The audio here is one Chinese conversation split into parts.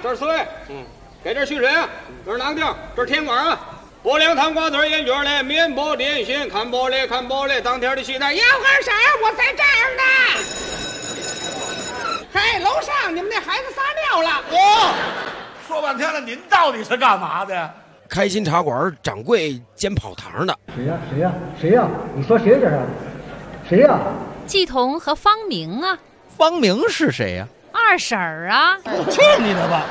这是水，给点蓄水啊，这是囊丁，这是甜瓜啊。拨2汤瓜子烟卷嘞，面包点心，看包嘞，当天的期待。 要干啥？我在这儿呢。嘿，楼上你们那孩子撒尿了。 说半天了，您到底是干嘛的？ 开心茶馆掌柜兼跑堂的。 谁呀？你说谁这是？谁呀？ 季彤和方明啊。 方明是谁呀？ 二婶儿啊。 去你的吧！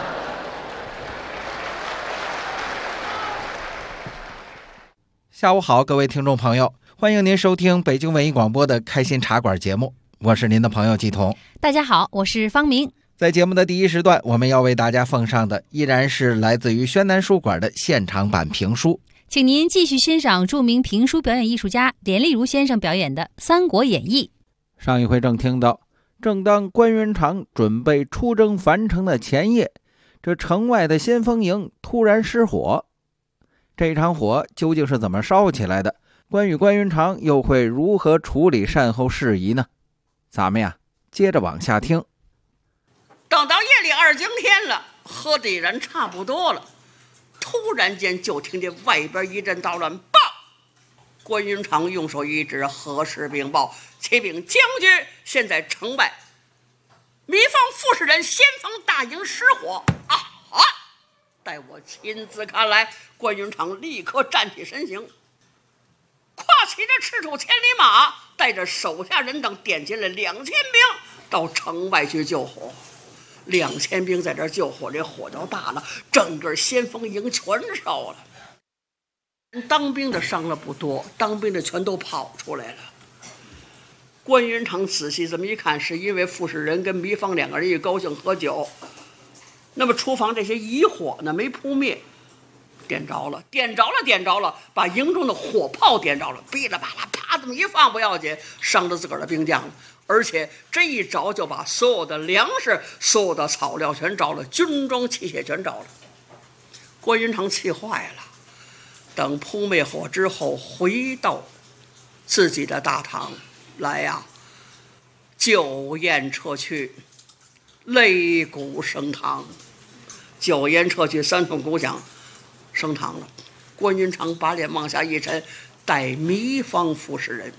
下午好，各位听众朋友，欢迎您收听北京文艺广播的开心茶馆节目，我是您的朋友季彤。 大家好，我是方明。 在节目的第一时段，我们要为大家奉上的依然是来自于宣南书馆的现场版评书， 请您继续欣赏著名评书表演艺术家连丽如先生表演的《三国演义》。 上一回正听到，正当关云长准备出征樊城的前夜，这城外的先锋营突然失火。这场火究竟是怎么烧起来的？关云长又会如何处理善后事宜呢？咱们呀，接着往下听。 等到夜里2更天了，喝的人差不多了，突然间就听见外边一阵大乱，报！关云长用手一指，何时禀报？启禀将军，现在城外糜芳副使人先锋大营失火啊！待我亲自看来。关云长立刻站起身形，跨骑着赤兔千里马，带着手下人等点进了2000兵到城外去救火。2000兵在这儿救火，这火就大了，整个先锋营全烧了。当兵的伤了不多，当兵的全都跑出来了。关云长仔细这么一看，是因为副使人跟糜芳2个人一高兴喝酒，那么厨房这些疑火呢没扑灭，点着了，把营中的火炮点着了，哔啦吧啦啪这么一放不要紧，伤着自个儿的兵将了。而且这一着就把所有的粮食、所有的草料全着了，军装器械全着了。关云长气坏了，等扑灭火之后，回到自己的大堂来呀，酒宴撤去，擂鼓升堂，酒宴撤去，3通鼓响，升堂了。关云长把脸往下一沉，带糜芳副使人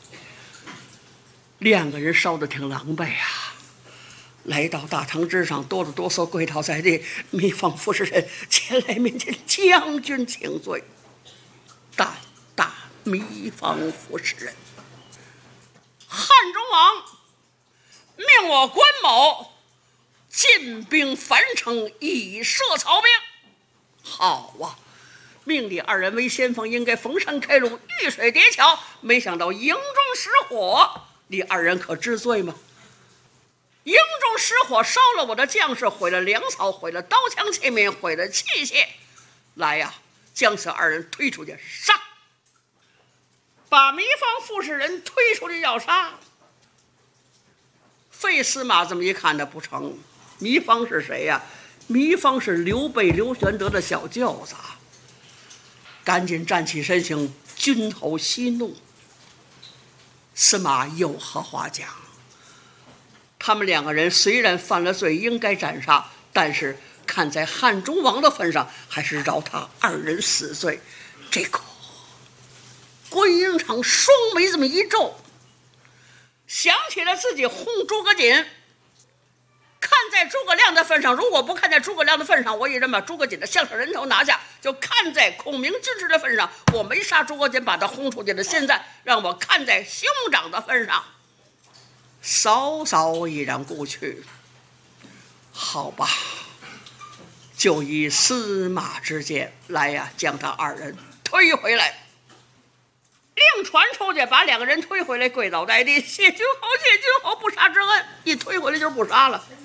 2个人烧得挺狼狈啊，来到大堂之上，哆哆嗦跪倒在地。糜芳副使人前来面前，将军请罪。胆大糜芳副使人，汉中王命我关某进兵樊城，以摄曹兵。好啊，命你2人为先锋，应该逢山开路，遇水叠桥，没想到营中失火，你2人可知罪吗？营中失火，烧了我的将士，毁了粮草，毁了刀枪器皿，毁了器械。来呀，将此2人推出去杀！把糜芳副使人推出去要杀。费司马这么一看的不成，糜芳是谁呀？糜芳是刘备刘玄德的小舅子。赶紧站起身形，君侯息怒。司马有何话讲？他们2个人虽然犯了罪，应该斩杀，但是看在汉中王的份上，还是饶他2人死罪。这个关云长双眉这么一皱，想起了自己轰诸葛瑾，看在诸葛亮的份上，如果不看在诸葛亮的份上，我也认把诸葛瑾的项上人头拿下；就看在孔明军师的份上，我没杀诸葛瑾，把他轰出去了。现在让我看在兄长的份上，嫂嫂已然故去，好吧，就以司马之见来呀，将他2人推回来。令传出去，把2个人推回来，跪倒在地，谢君侯，谢君侯，不杀之恩。一推回来就是不杀了。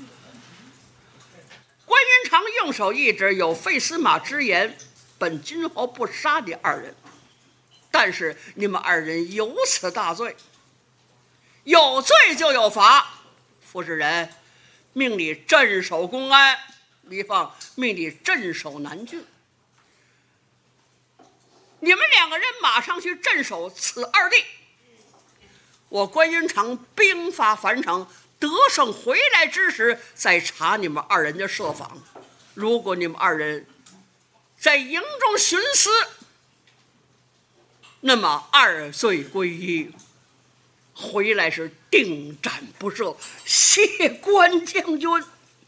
关云长用手一指，有废司马之言，本君侯不杀你2人，但是你们2人有此大罪，有罪就有罚。副使人命你镇守公安，糜芳命你镇守南郡。你们2个人马上去镇守此2地。我关云长兵发樊城，得胜回来之时，再查你们2人的设防。 如果你们二人在营中徇私，那么二罪归一，回来是定斩不赦。谢关将军。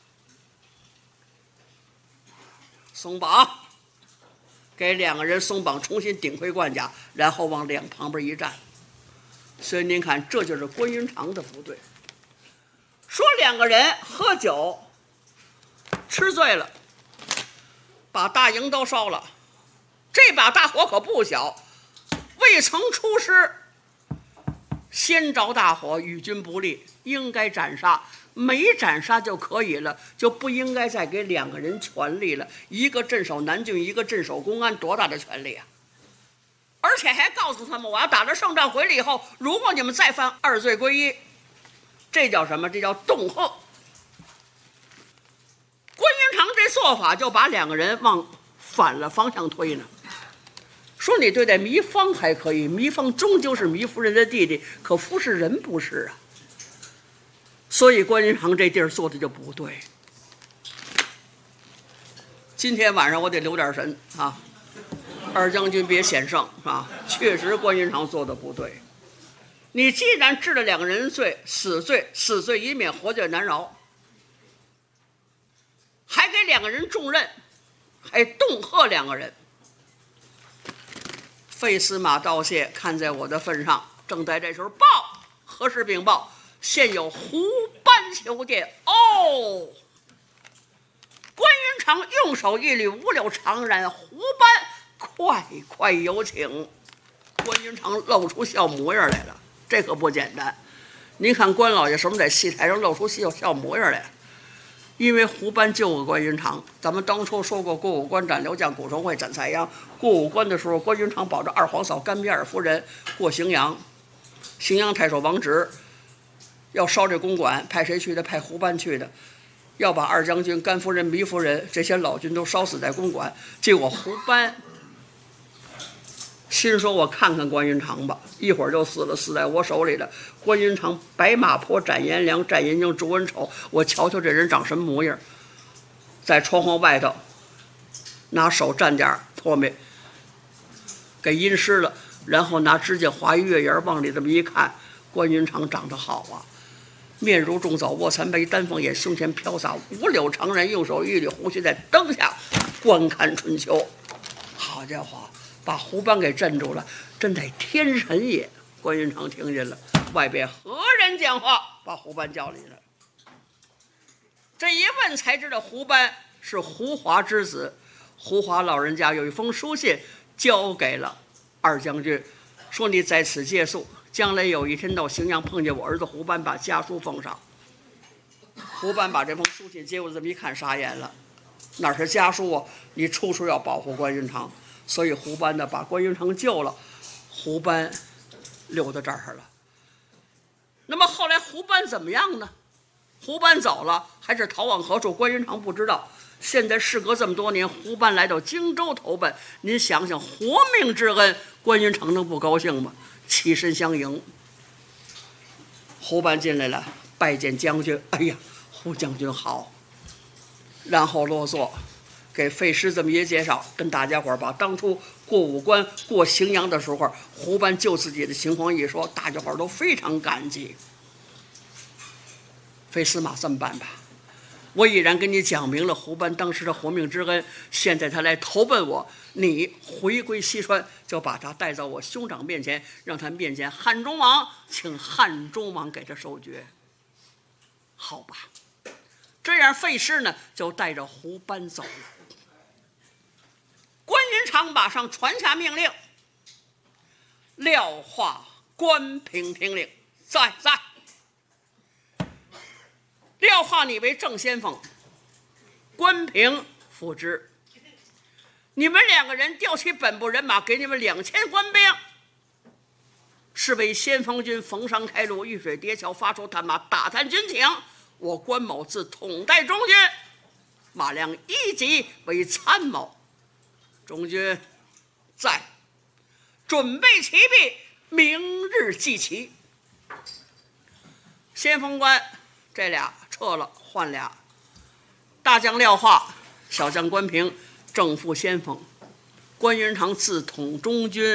松绑，给两个人松绑，重新顶回冠甲，然后往两旁边一站。所以您看，这就是关云长的部队。说两个人喝酒吃醉了，把大营都烧了。这把大火可不小，未曾出师，先着大火，与君不利，应该斩杀。没斩杀就可以了，就不应该再给两个人权力了。一个镇守南郡，一个镇守公安，多大的权力啊！而且还告诉他们，我要打了胜仗回来以后，如果你们再犯二罪归一，这叫什么？这叫恫吓。关云长这做法就把两个人往反了方向推呢。说你对待糜芳还可以，糜芳终究是糜夫人的弟弟，可夫是人不是啊。所以关云长这地儿做的就不对。今天晚上我得留点神啊，二将军别险胜啊！确实关云长做的不对。你既然治了两个人罪，死罪已免，活罪难饶，还给两个人重任，还恫吓两个人。费司马道谢看在我的份上，正在这时候报，何时禀报？现有胡班求见。哦，关云长用手一捋五柳长髯，胡班快有请。关云长露出笑模样来了，这可不简单。您看关老爷什么在戏台上露出笑模样来，因为胡班救过关云长。咱们当初说过过五关斩刘将，古城会斩蔡邕。过五关的时候，关云长保着二皇嫂甘糜尔夫人过荥阳，荥阳太守王直要烧这公馆，派谁去的？派胡班去的，要把二将军甘夫人、糜夫人这些老君都烧死在公馆。结果胡班心说，我看看关云长吧，一会儿就死了，死在我手里了。关云长白马坡斩颜良，斩颜京，逐文丑，我瞧瞧这人长什么模样。在窗户外头拿手蘸点唾沫给阴湿了，然后拿指甲划一月牙，往里这么一看，关云长长得好啊，面如重枣，卧蚕眉，丹凤眼，胸前飘洒五柳长髯，用手一缕红须，在灯下观看春秋。好家伙，把胡班给镇住了，真乃天神也。关云长听见了，外边何人讲话？把胡班叫来了。这一问才知道，胡班是胡华之子。胡华老人家有一封书信交给了二将军，说你在此借宿，将来有一天到荥阳碰见我儿子胡班，把家书奉上。胡班把这封书信接过，这么一看，傻眼了，哪是家书啊？你处处要保护关云长，所以胡班呢把关云长救了，胡班留到这儿了。那么后来胡班怎么样呢？胡班走了，还是逃往何处？关云长不知道。现在事隔这么多年，胡班来到荆州投奔，您想想，活命之恩，关云长能不高兴吗？起身相迎。胡班进来了，拜见将军。哎呀，胡将军好。然后落座，给费师这么一介绍，跟大家伙把当初过五关过荥阳的时候，胡班救自己的情况一说，大家伙都非常感激。费司马，这么办吧，我已然跟你讲明了胡班当时的活命之恩，现在他来投奔我，你回归西川，就把他带到我兄长面前，让他面见汉中王，请汉中王给他授爵。好吧，这样费师呢就带着胡班走了。关云长马上传下命令，廖化、关平听令，在。廖化你为正先锋，关平副之。你们两个人调起本部人马，给你们2000官兵，是为先锋军逢商开路，遇水叠桥，发出探马，打探军情。我关某自统带中军，马良1级为参谋。中军在，准备齐毕，明日祭旗。先锋官这俩撤了，换俩。大将廖化小将关平正副先锋，关云长自统中军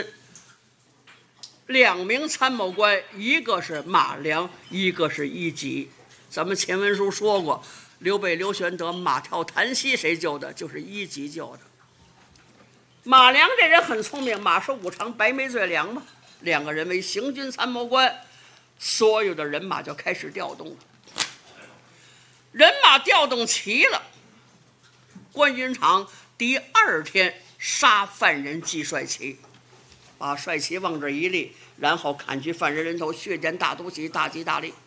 ，2名参谋官，一个是马良，一个是一级。咱们前文书说过，刘备、刘玄德马跳檀溪，谁救的？就是一级救的。马良这人很聪明，马首五常，白眉最良嘛。2个人为行军参谋官，所有的人马就开始调动了。人马调动齐了，关云长第2天杀犯人击帅旗，把帅旗往这一立，然后砍去犯人人头，血溅大都旗，大吉大利。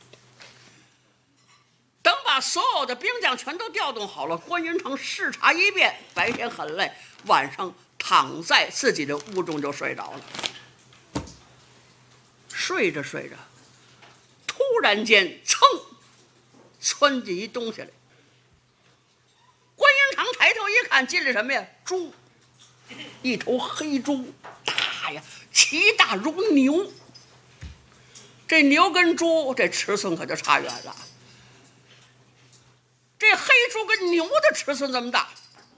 等把所有的兵将全都调动好了，关云长视察一遍，白天很累，晚上躺在自己的屋中就睡着了。睡着睡着，突然间噌窜进一东西来。关云长抬头一看，进来什么呀？猪，一头黑猪，大呀，其大如牛。这牛跟猪这尺寸可就差远了。这黑猪跟牛的尺寸这么大，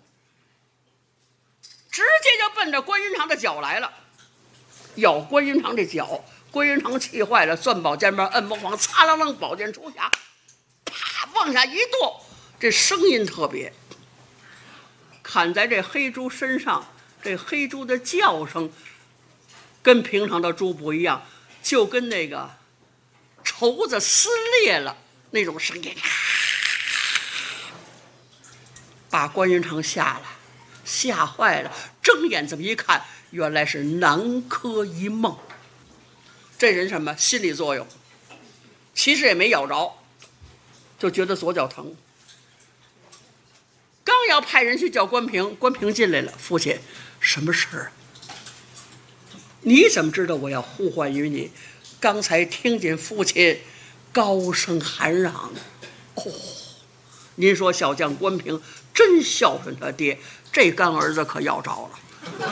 直接就奔着关云长的脚来了，咬关云长这脚。关云长气坏了，攥宝剑边，摁凤凰，擦啷啷，宝剑出匣，啪往下一跺，这声音特别。砍在这黑猪身上，这黑猪的叫声跟平常的猪不一样，就跟那个绸子撕裂了那种声音，把关云长吓坏了，睁眼这么一看，原来是南柯一梦。这人什么心理作用？其实也没咬着，就觉得左脚疼。刚要派人去叫关平，关平进来了，父亲，什么事儿？你怎么知道我要呼唤于你？刚才听见父亲高声喊嚷呢。哦，您说小将关平真孝顺他爹，这干儿子可要着了。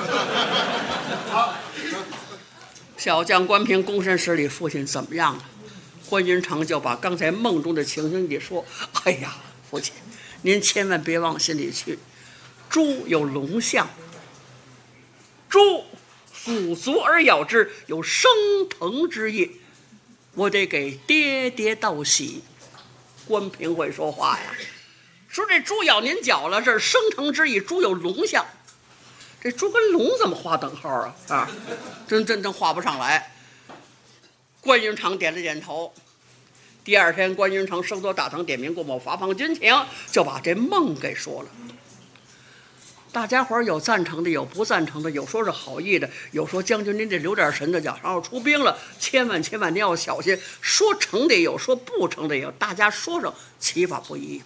小将关平躬身施礼，父亲怎么样了？关云长就把刚才梦中的情形一说。哎呀，父亲，您千万别往心里去。猪有龙象，猪俯足而咬之，有升腾之意。我得给爹爹道喜。关平会说话呀，说这猪咬您脚了，这是升腾之意。猪有龙象。这猪跟龙怎么画等号啊？真画不上来。关云长点了点头。第2天，关云长升座大堂，点名过某发放军情，就把这梦给说了。大家伙有赞成的，有不赞成的，有说是好意的，有说将军您得留点神的，马上要出兵了，千万您要小心。说成的也有，说不成的也有，大家说上其法不一。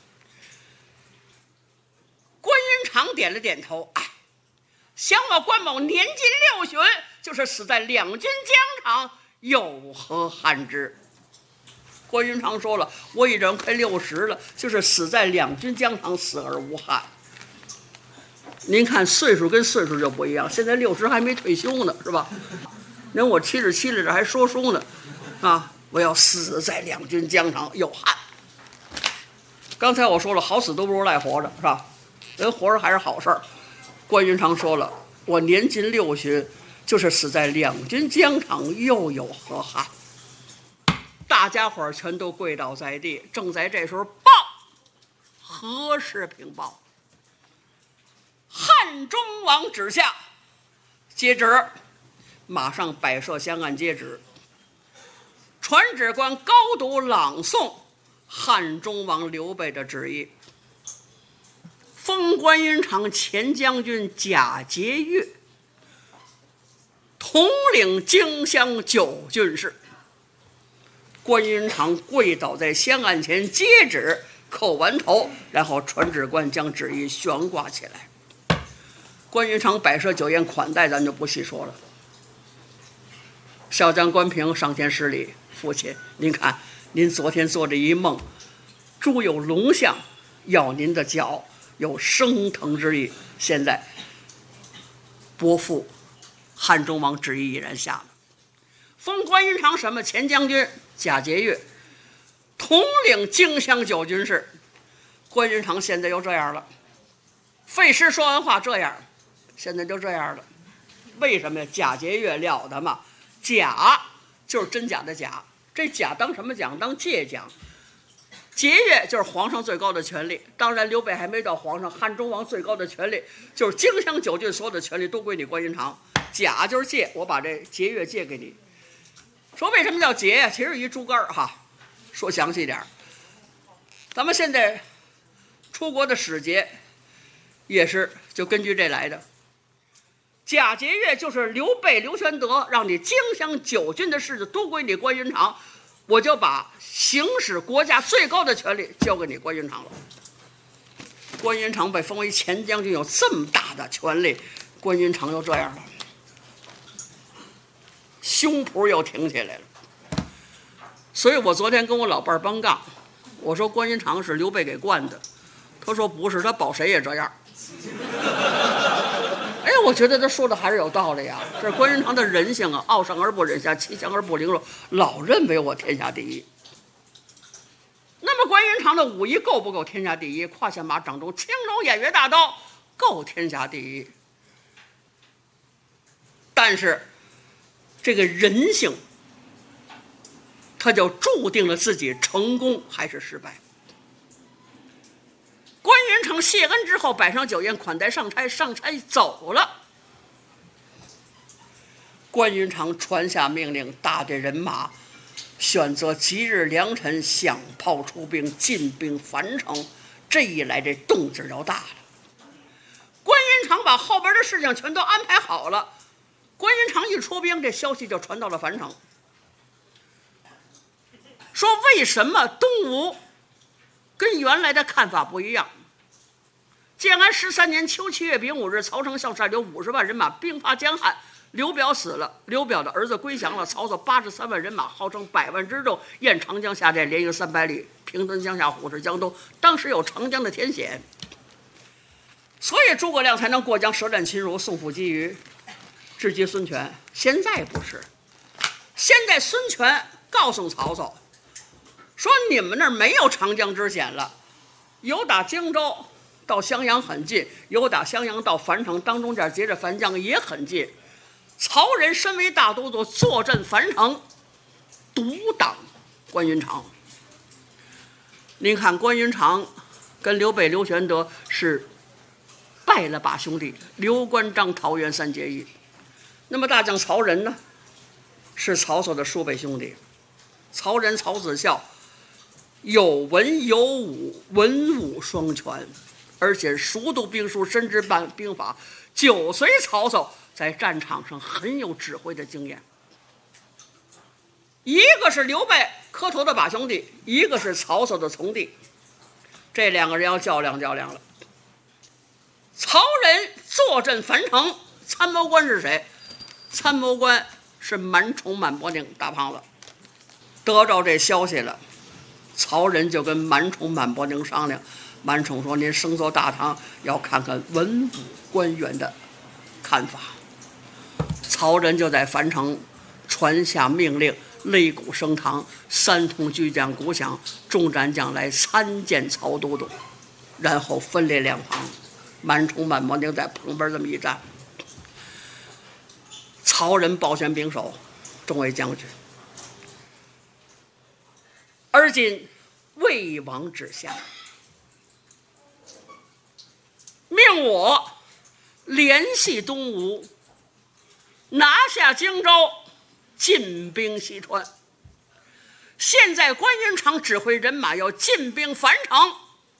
关云长点了点头，想我关某年近6旬，就是死在两军疆场，有何憾之？关云长说了，我已经快60了，就是死在两军疆场，死而无憾。您看岁数跟岁数就不一样，现在60还没退休呢，是吧？您我77了，这还说书呢，我要死在两军疆场，有憾。刚才我说了，好死都不如赖活着，是吧？人活着还是好事儿。关云长说了，我年近6旬，就是死在两军疆场，又有何憾？大家伙儿全都跪倒在地。正在这时候，报何时禀报？汉中王旨下，接旨，马上摆设香案接旨。传旨官高读朗诵汉中王刘备的旨意，封关云长前将军贾节钺，统领荆襄9郡事。关云长跪倒在香案前接旨，叩完头，然后传旨官将旨意悬挂起来。关云长摆设酒宴款待，咱就不细说了。小将关平上前施礼，父亲，您看，您昨天做这一梦，猪有龙象，咬您的脚，有升腾之意。现在伯父汉中王旨意已然下了，封关云长什么前将军贾节钺，统领荆襄9郡事。关云长现在又这样了， 费时说完话这样，现在就这样了。为什么呀？假节钺了得嘛，假就是真假的假，这假当什么讲？当借讲。节钺就是皇上最高的权力，当然刘备还没到皇上，汉中王最高的权力就是荆襄九郡所有的权力都归你关云长。假就是借，我把这节钺借给你。说为什么叫节呀？其实一竹竿哈。说详细点，咱们现在出国的使节也是就根据这来的。假节钺就是刘备刘玄德让你荆襄九郡的事就都归你关云长，我就把行使国家最高的权力交给你关云长了。关云长被封为前将军，有这么大的权力，关云长又这样了，胸脯又挺起来了。所以我昨天跟我老伴儿帮杠，我说关云长是刘备给惯的，他说不是，他保谁也这样。哎，我觉得他说的还是有道理啊。这是关云长的人性啊，傲上而不忍下，欺强而不凌弱，老认为我天下第一。那么关云长的武艺够不够天下第一？胯下马，掌中青龙偃月大刀，够天下第一。但是这个人性，他就注定了自己成功还是失败。关云长谢恩之后，摆上酒宴款待上差，上差走了。关云长传下命令，大队人马选择吉日良辰，响炮出兵，进兵樊城。这一来，这动静就大了。关云长把后边的事情全都安排好了，关云长一出兵，这消息就传到了樊城。说为什么东吴跟原来的看法不一样？建安13年秋7月丙午日，曹丞相率领50万人马兵伐江汉，刘表死了，刘表的儿子归降了，曹操83万人马号称100万之众，沿长江下寨，连营300里，平吞江夏，虎视江东。当时有长江的天险，所以诸葛亮才能过江舌战秦儒，送父击鱼，直击孙权。现在不是，现在孙权告诉曹操说，你们那儿没有长江之险了，有打荆州到襄阳很近，有打襄阳到樊城，当中间接着樊江也很近。曹仁身为大都督，坐镇樊城，独挡关云长。您看关云长跟刘备刘玄德是拜了把兄弟，刘关张桃园3结义。那么大将曹仁呢，是曹操的叔辈兄弟。曹仁曹子孝有文有武，文武双全，而且熟读兵书，深知兵法，久随曹操，在战场上很有指挥的经验。一个是刘备磕头的把兄弟，一个是曹操的从弟，这两个人要较量了。曹仁坐镇樊城，参谋官是谁？参谋官是满宠满伯宁大胖子。得着这消息了，曹仁就跟满宠满伯宁商量。满宠说，您升做大唐，要看看文武官员的看法。曹仁就在樊城传下命令，擂鼓升堂，3通巨将鼓响，众战将来参见曹都督，然后分列两旁。满宠满伯宁在旁边这么一站。曹仁抱拳拱手，众位将军，而今魏王之下，命我联系东吴，拿下荆州，进兵西川。现在关云长指挥人马要进兵樊城，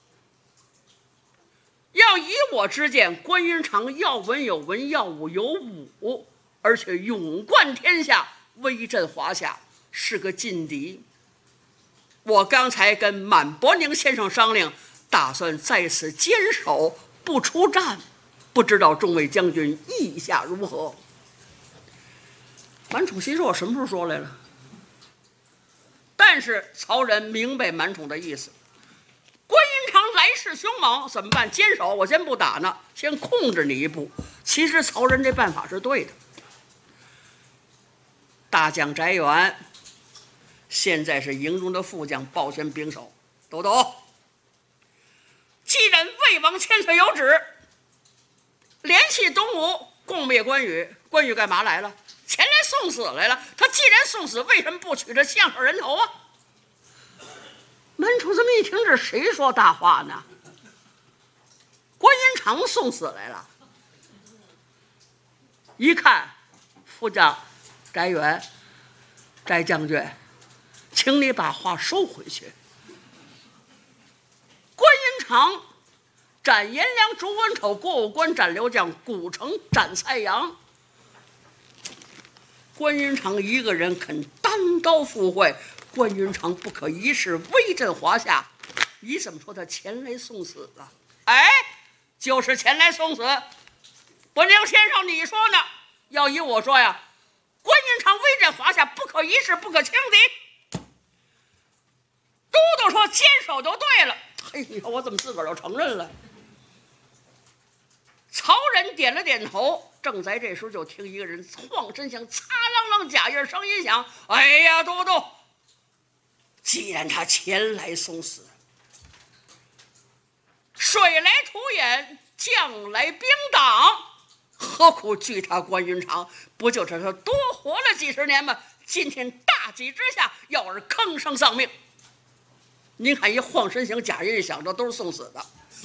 要以我之见，关云长要文有文，要武有武，而且勇冠天下，威震华夏，是个劲敌。我刚才跟满伯宁先生商量，打算在此坚守，不出战，不知道众位将军意下如何？满宠心说，我什么时候说来了？但是曹仁明白满宠的意思，关云长来势凶猛，怎么办？坚守，我先不打呢，先控制你一步。其实曹仁这办法是对的。大将翟元现在是营中的副将，抱拳拱手，都督，既然魏王千岁有旨， 联系东吴，共灭关羽。关羽干嘛来了？前来送死来了。他既然送死，为什么不取这项上人头啊？门主这么一听，这谁说大话呢？关云长送死来了。一看，副将翟元、翟将军，请你把话收回去。关云长斩颜良、诛文丑，过五关斩刘将，古城斩蔡阳。关云长一个人肯单刀赴会，关云长不可一世，威震华夏。你怎么说他前来送死了？哎，就是前来送死。伯娘先生，你说呢？要依我说呀，关云长威震华夏，不可一世，不可轻敌。都督说坚守就对了。哎呀，我怎么自个儿就承认了？曹仁点了点头。正在这时候，就听一个人晃身响，擦啷啷假印声音响。哎呀，都督，既然他前来送死，水来土掩，将来兵挡，何苦惧他关云长？不就是他多活了几十年吗？今天大计之下，要是坑生丧命。您看一晃身响，假印一响，这都是送死的。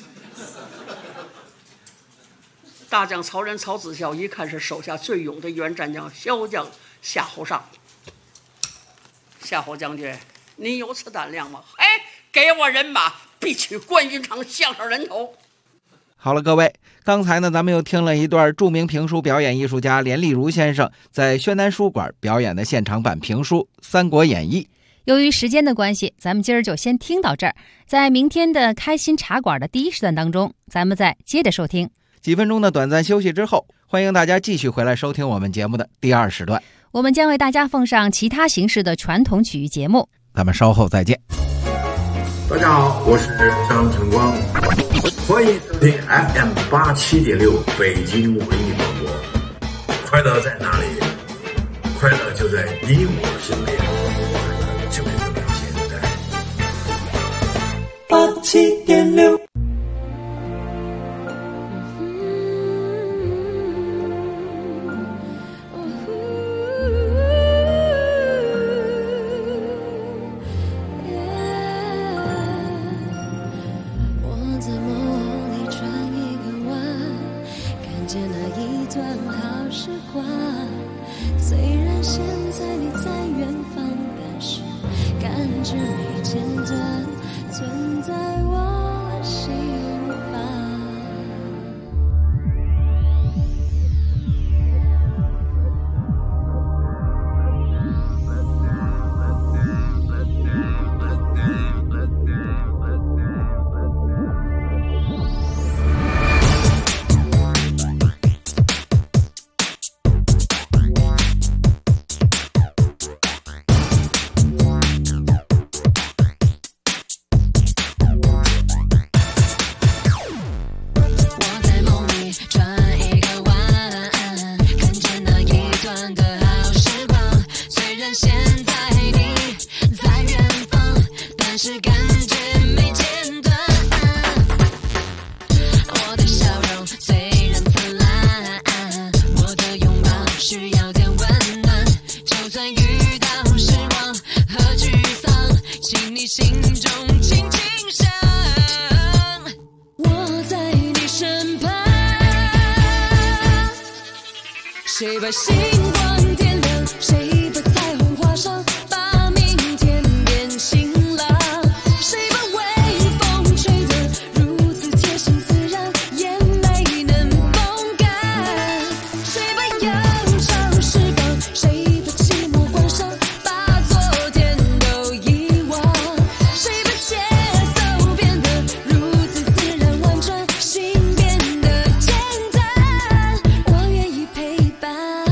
大将曹仁、曹子孝一看是手下最勇的一员战将，骁将夏侯尚。夏侯将军，您有此胆量吗？哎，给我人马，必取关云长项上人头。 好了，各位，刚才呢，咱们又听了一段著名评书表演艺术家连丽如先生在宣南书馆表演的现场版评书《三国演义》。 由于时间的关系，咱们今儿就先听到这儿。在明天的开心茶馆的第一时段当中，咱们再接着收听。 几分钟的短暂休息之后，欢迎大家继续回来收听我们节目的第二时段。 我们将为大家奉上其他形式的传统曲艺节目。 咱们稍后再见。 大家好，我是张晨光，欢迎收听 FM87.6 北京文艺广播。快乐在哪里？快乐就在你我身边，快乐就这么简单。87.6。 谁把星光点亮？谁把彩虹画上？把明天变晴朗。谁把微风吹得如此贴心自然，眼泪能风干？谁把悠长时光？谁把寂寞关上？把昨天都遗忘。谁把节奏变得如此自然婉转，心变得简单？我愿意陪伴。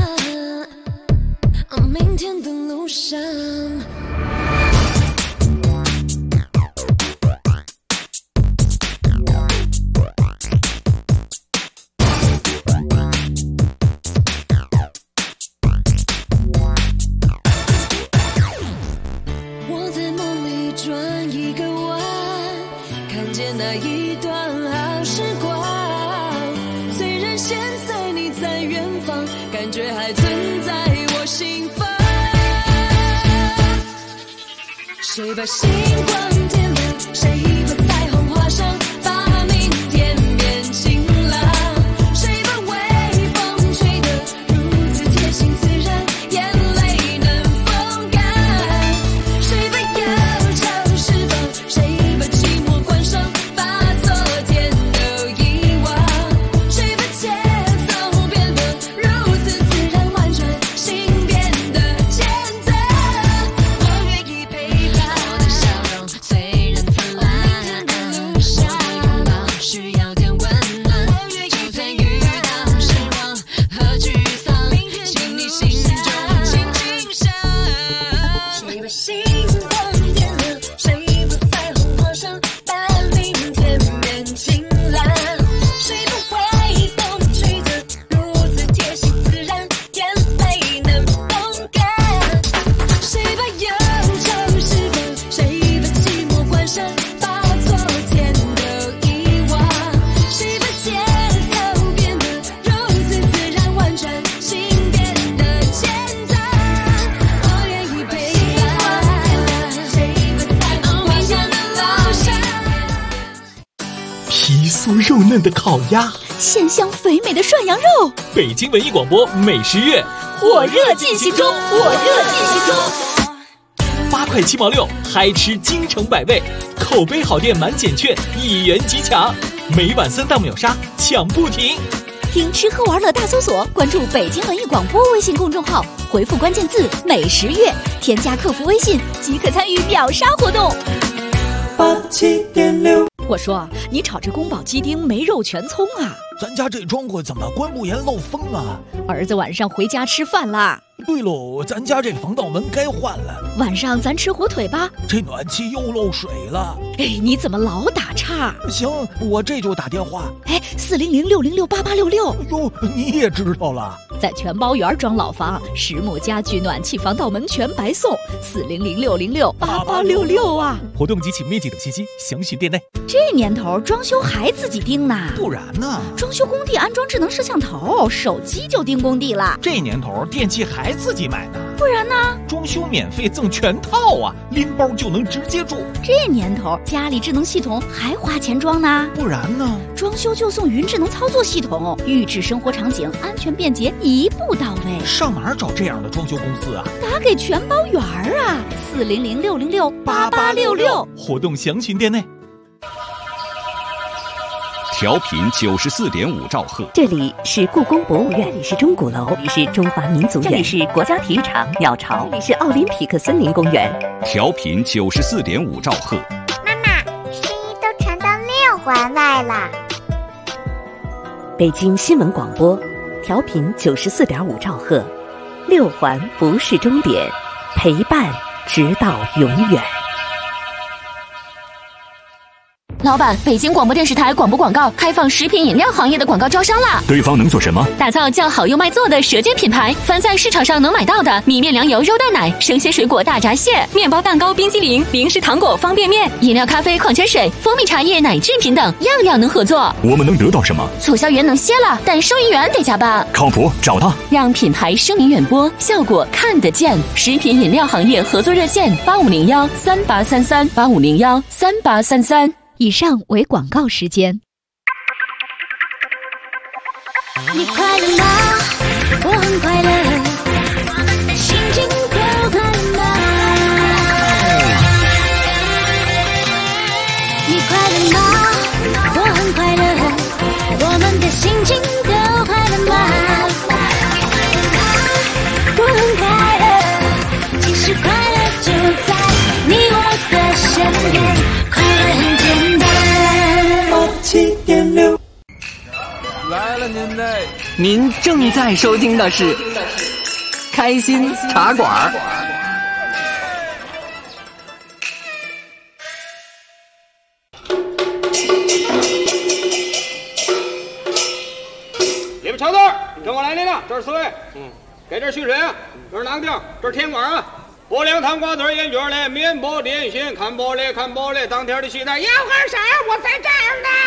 明天的路上，我在梦里转一个弯，看见那一段好时光。虽然现谁把星光点亮？谁把彩虹画上？把明天变晴朗。谁把微风吹得如此贴心自然，眼泪能风干？谁把忧愁释放？谁把寂寞关上？把昨天都遗忘。谁把节奏变得如此自然婉转，心变得简单。我愿意陪伴我的笑容，虽然灿烂。路上需要点温暖，就算遇到失望和沮丧，请你心中轻轻想。谁把星光点亮？谁把彩虹画上？把明天变晴朗。谁把微风吹得如此贴心自然，眼泪能风干？谁把忧愁释放？谁把寂寞关上？把昨天都遗忘。谁把节奏变得如此自然婉转，心变得简单。我愿意陪伴。谁把彩虹画上？路上皮酥肉嫩的烤鸭， 鲜香肥美的涮羊肉， 北京文艺广播美食月火热进行中，火热进行中。 8块7毛6，嗨吃京城百味，口碑好店满减券，1元即抢，每晚3档秒杀，抢不停。 听吃喝玩乐大搜索，关注北京文艺广播微信公众号，回复关键字“美食月”，添加客服微信即可参与秒杀活动。 87.6， 我说你炒这宫保鸡丁没肉全葱啊？ 咱家这窗户怎么关不严漏风啊？ 儿子晚上回家吃饭啦。 对喽，咱家这防盗门该换了。 晚上咱吃火腿吧。 这暖气又漏水了。 哎，你怎么老打岔？ 行，我这就打电话。 哎，400-606-8866。 哟，你也知道了。 在全包园装老房，10亩家具、暖气、防盗门全白送。400-606-8866啊！ 活动及其面积等信息详询店内。 这年头装修还自己盯呢？ 不然呢？ 装修工地安装智能摄像头，手机就盯工地了。 这年头电器还自己买呢？ 不然呢？ 装修免费赠全套啊，拎包就能直接住。 这年头家里智能系统还花钱装呢？ 不然呢？ 装修就送云智能操作系统，预制生活场景，安全便捷，一步到位。 上哪儿找这样的装修公司啊？ 打给全包园啊，400-606-8866。 活动详询店内。 调频94.5兆赫， 这里是故宫博物院，这里是钟鼓楼，这里是中华民族院，这里是国家体育场鸟巢，这里是奥林匹克森林公园。 调频94.5兆赫。 妈妈，声音都传到6环外了。 北京新闻广播，调频94.5兆赫，6环不是终点，陪伴直到永远。 老板，北京广播电视台广播广告开放食品饮料行业的广告招商啦！ 对方能做什么？ 打造叫好又卖座的舌尖品牌，凡在市场上能买到的米面粮油肉蛋奶、生鲜水果大闸蟹、面包蛋糕、冰激凌、零食糖果、方便面、饮料咖啡、矿泉水、蜂蜜茶叶、奶制品等，样样能合作。 我们能得到什么？ 促销员能歇了，但收银员得加班。 靠谱，找他， 让品牌声名远播，效果看得见。食品饮料行业合作热线8501-3833，8501-3833。 以上为广告时间。 你快乐吗？我很快乐，心情都快乐吗？你快乐吗？我很快乐，我们的心情都快乐吗？我很快乐，其实快乐就在你我的身边，快乐很简单。 87.6， 来了您嘞！您正在收听的是开心茶馆。 你们瞧字，跟我来领领，这是4位。给这蓄水啊，这是囊丁，这是甜瓜啊。薄凉糖瓜子烟卷嘞，面包点心，看玻璃看玻璃，当天的期待。 要喝啥？我在这儿呢。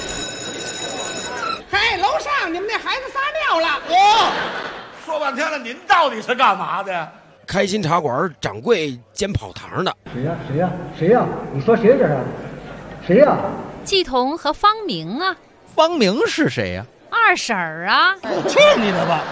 嘿，楼上你们那孩子撒尿了。 哦，说半天了，您到底是干嘛的呀？ 开心茶馆掌柜兼跑堂的。 谁呀？你说谁这是？谁呀？ 季彤和方明啊。 方明是谁呀？ 二婶儿啊。 去你的吧！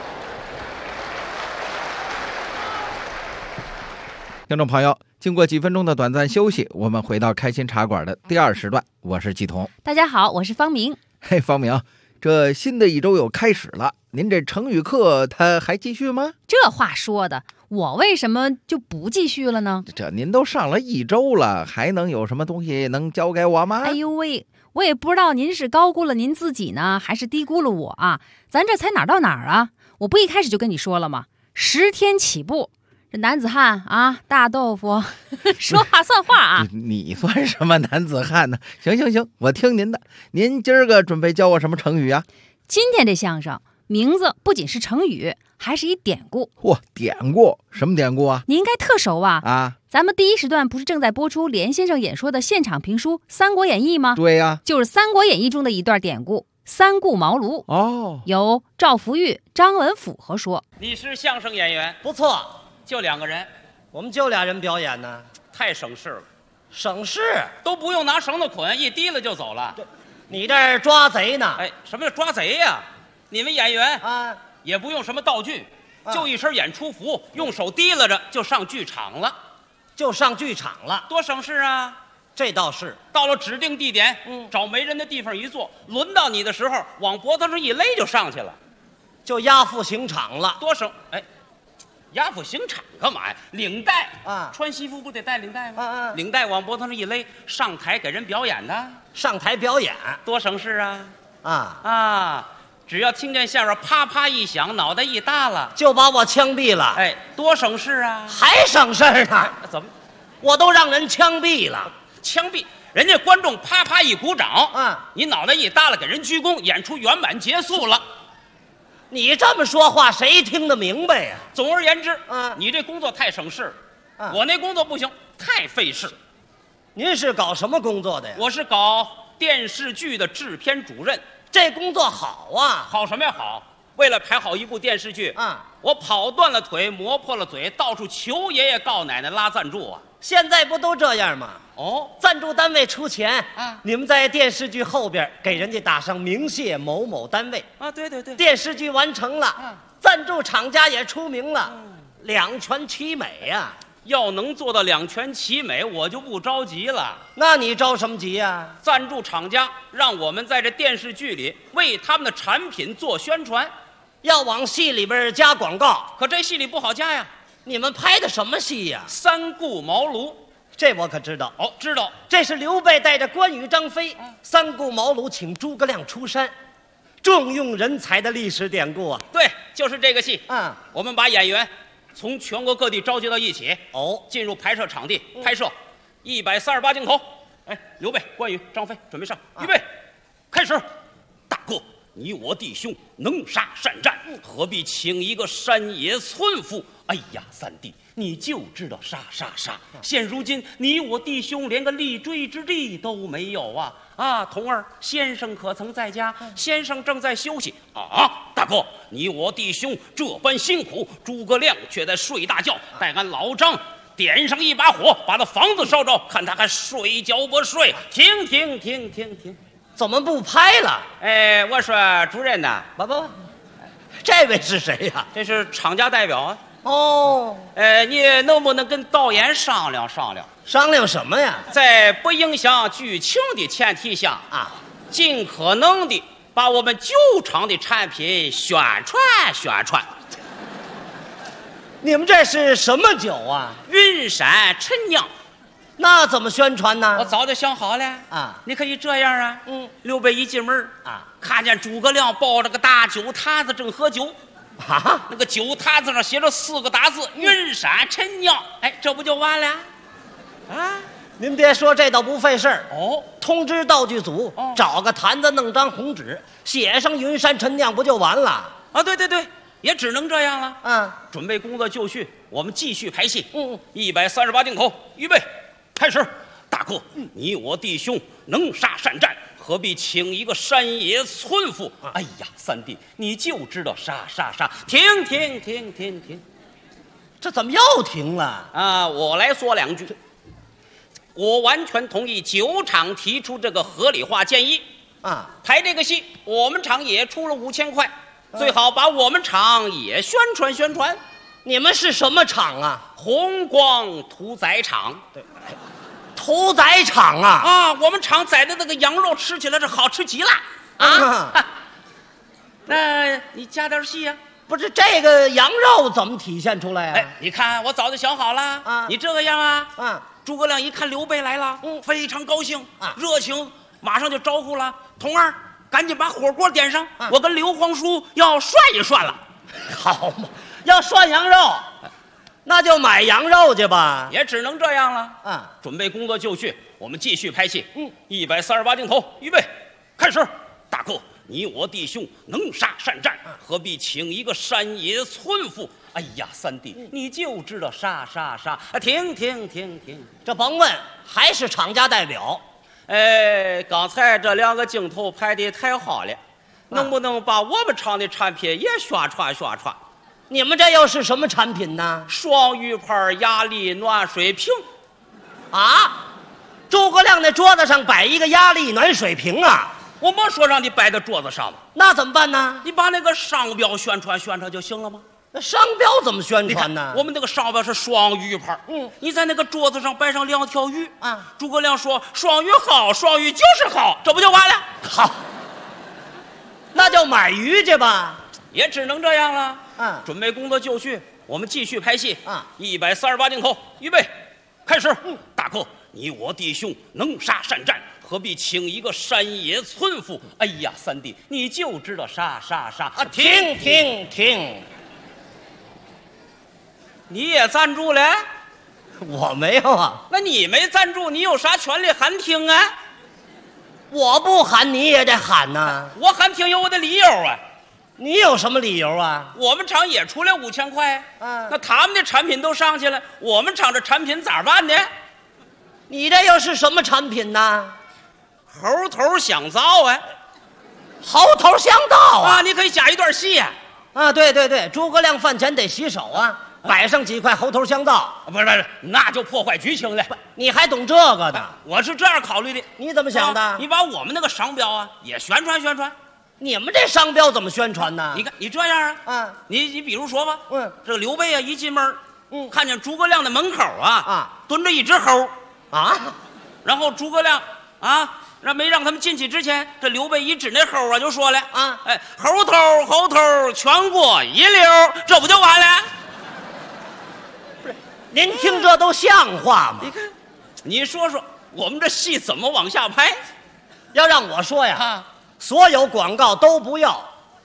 听众朋友，经过几分钟的短暂休息，我们回到开心茶馆的第2时段，我是季彤。 大家好，我是方明。 嘿，方明，这新的一周又开始了，您这成语课他还继续吗？ 这话说的，我为什么就不继续了呢？ 这您都上了1周了，还能有什么东西能教给我吗？ 哎呦喂，我也不知道您是高估了您自己呢，还是低估了我啊？咱这才哪儿到哪儿啊？我不一开始就跟你说了吗？10天起步。这男子汉啊，大豆腐，说话算话啊！ 你算什么男子汉呢？行，我听您的。您今儿个准备教我什么成语啊？ 今天这相声名字不仅是成语，还是一典故。 嚯，典故？什么典故啊？ 你应该特熟啊！ 啊， 咱们第1时段不是正在播出连先生演说的现场评书《三国演义》吗？ 对呀， 就是《三国演义》中的一段典故。三顾茅庐哦， 由赵福玉、张文甫合说。 你是相声演员， 不错， 就2个人， 我们就俩人表演呢， 太省事了。 省事都不用拿绳子捆，一提了就走了。 你这儿抓贼呢？ 哎，什么叫抓贼呀？你们演员啊， 也不用什么道具，就一身演出服，用手提拉着就上剧场了， 就上剧场了， 多省事啊！ 这倒是， 到了指定地点，找没人的地方一坐，轮到你的时候，往脖子上一勒就上去了， 就押赴刑场了， 多省哎。押赴刑场干嘛呀？领带啊， 穿西服不得带领带吗？领带往脖子上一勒，上台给人表演的。 上台表演多省事啊！只要听见下边啪啪一响，脑袋一耷拉， 就把我枪毙了。 哎，多省事啊！ 还省事呢？ 怎么？ 我都让人枪毙了。 枪毙人家观众啪啪一鼓掌，你脑袋一耷拉，给人鞠躬，演出圆满结束了。 你这么说话，谁听得明白呀？ 总而言之，你这工作太省事，我那工作不行，太费事。 您是搞什么工作的呀？ 我是搞电视剧的制片主任。 这工作好啊！ 好什么呀？好！为了排好一部电视剧，我跑断了腿，磨破了嘴，到处求爷爷告奶奶拉赞助啊！ 现在不都这样吗？ 哦， 赞助单位出钱，你们在电视剧后边给人家打上明谢某某单位啊！对， 电视剧完成了，赞助厂家也出名了，两全其美呀！ 要能做到两全其美，我就不着急了。 那你着什么急呀？ 赞助厂家让我们在这电视剧里为他们的产品做宣传， 要往戏里边加广告， 可这戏里不好加呀。 你们拍的什么戏呀？ 三顾茅庐， 这我可知道。 哦，知道。 这是刘备带着关羽、张飞，三顾茅庐请诸葛亮出山，重用人才的历史典故啊。 对，就是这个戏。我们把演员从全国各地召集到一起，进入拍摄场地拍摄，138镜头。哎，刘备、关羽、张飞准备上，预备，开始。大哥，你我弟兄能杀善战，何必请一个山野村夫？哎呀，三弟，你就知道杀。现如今你我弟兄连个立锥之地都没有啊！啊，童儿，先生可曾在家？先生正在休息啊！大哥，你我弟兄这般辛苦，诸葛亮却在睡大觉。待俺老张点上一把火，把他房子烧着，看他还睡觉不睡？停！ 怎么不拍了？ 哎，我说主任呐， 不，这位是谁呀？ 这是厂家代表啊。 哦， 你能不能跟导演商量商量？ 商量什么呀？ 在不影响剧情的前提下尽可能的把我们酒厂的产品宣传。 你们这是什么酒啊？ 云山陈酿。 那怎么宣传呢？ 我早就想好了你可以这样啊。刘备一进门看见诸葛亮抱着个大酒坛子正喝酒那个酒坛子上写着4个大字云山陈酿。哎，这不就完了您别说，这倒不费事儿通知道具组找个坛子，弄张红纸，写上云山陈酿，不就完了啊？对，也只能这样了。准备工作就绪，我们继续排戏。138镜头，预备，开始。大哥，你我弟兄能杀善战，何必请一个山野村夫？哎呀，三弟，你就知道杀！停！ 这怎么又停了啊？我来说两句。我完全同意酒厂提出这个合理化建议啊！ 排这个戏，我们厂也出了5000块，最好把我们厂也宣传宣传。 你们是什么厂啊？ 红光屠宰场。 对，屠宰场啊！ 啊，我们厂宰的那个羊肉吃起来是好吃极了啊！那你加点戏呀？ 不是这个羊肉怎么体现出来呀？ 哎，你看我早就想好了啊！你这个样啊，诸葛亮一看刘备来了，非常高兴啊，热情，马上就招呼了童儿，赶紧把火锅点上，我跟刘皇叔要涮一涮了。 好嘛，要涮羊肉，那就买羊肉去吧。 也只能这样了啊！准备工作就绪，我们继续拍戏。138镜头，预备，开始。大哥，你我弟兄能杀善战，何必请一个山野村妇？哎呀，三弟，你就知道杀！停！ 这甭问，还是厂家代表。 哎，刚才这2个镜头拍得太好了，能不能把我们厂的产品也宣传宣传？ 你们这又是什么产品呢？ 双鱼牌压力暖水瓶。 啊，诸葛亮那桌子上摆一个压力暖水瓶啊！ 我没说让你摆在桌子上吗？ 那怎么办呢？ 你把那个商标宣传宣传就行了吗？ 那商标怎么宣传呢？ 我们那个商标是双鱼牌。你在那个桌子上摆上2条鱼啊。诸葛亮说：“双鱼好，双鱼就是好，这不就完了？” 好，那就买鱼去吧。 也只能这样了。准备工作就绪，我们继续拍戏啊。138镜头，预备，开始。大哥，你我弟兄能杀善战，何必请一个山野村妇？哎呀，三弟，你就知道杀！停！你也赞助了？ 我没有啊。 那你没赞助，你有啥权利喊停啊？ 我不喊你也得喊呐。 我喊停有我的理由啊。 你有什么理由啊？ 我们厂也出了5000块，那他们的产品都上去了，我们厂这产品咋办呢？ 你这又是什么产品呢？ 猴头香皂啊！ 猴头香皂啊！ 你可以加一段戏呀！ 对，诸葛亮饭前得洗手啊，摆上几块猴头香皂。 不是，那就破坏剧情了。 你还懂这个呢？ 我是这样考虑的。 你怎么想的？ 你把我们那个商标啊也宣传宣传。 你们这商标怎么宣传呢？ 你看你这样啊，你比如说吧，这个刘备啊一进门，看见诸葛亮的门口蹲着一只猴啊，然后诸葛亮没让他们进去之前，这刘备一指那猴就说了猴头全国一流，这不就完了？ 不是，您听这都像话吗？ 你看，你说说我们这戏怎么往下拍？ 要让我说呀，所有广告都不要，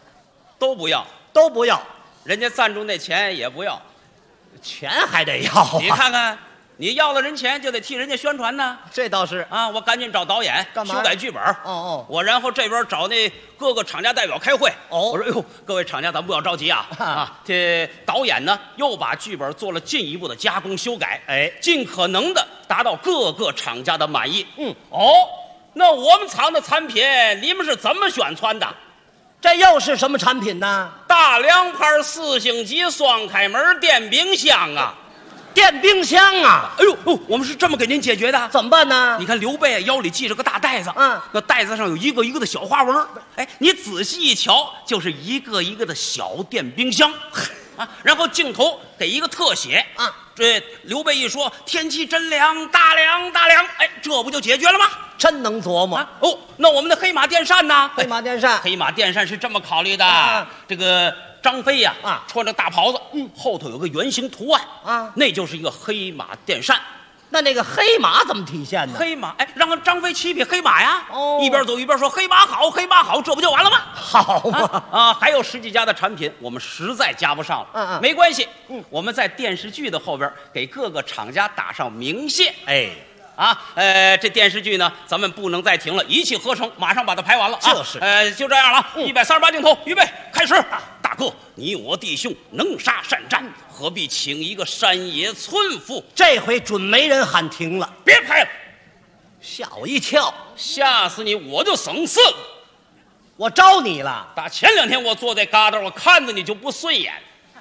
人家赞助那钱也不要， 钱还得要啊！ 你看看，你要了人钱就得替人家宣传呢。 这倒是啊，我赶紧找导演干嘛修改剧本。我然后这边找那各个厂家代表开会。我说哎呦，各位厂家咱不要着急啊，这导演呢又把剧本做了进一步的加工修改，尽可能的达到各个厂家的满意。那我们厂的产品你们是怎么宣传的？ 这又是什么产品呢？ 大梁牌4星级双开门电冰箱啊！ 电冰箱啊！ 哎呦，我们是这么给您解决的。 怎么办呢？ 你看刘备腰里系着个大袋子，那袋子上有一个一个的小花纹，你仔细一瞧，就是一个一个的小电冰箱啊。然后镜头给一个特写啊，这刘备一说天气真凉，大凉，这不就解决了吗？ 真能琢磨那我们的黑马电扇呢？ 黑马电扇是这么考虑的，这个张飞呀穿着大袍子，后头有个圆形图案那就是一个黑马电扇。 那个黑马怎么体现呢？ 黑马让张飞骑匹黑马呀，一边走一边说黑马好，这不就完了吗？ 好嘛还有10几家的产品我们实在加不上了，没关系，我们在电视剧的后边给各个厂家打上明线。这电视剧呢，咱们不能再停了，一气呵成，马上把它拍完了啊！就这样了，138镜头，预备，开始！大哥，你我弟兄能杀善战，何必请一个山野村妇？ 这回准没人喊停了， 别拍了！ 吓我一跳， 吓死你，我就省事了。 我招你了？ 打前2天我坐在旮沓，我看着你就不顺眼。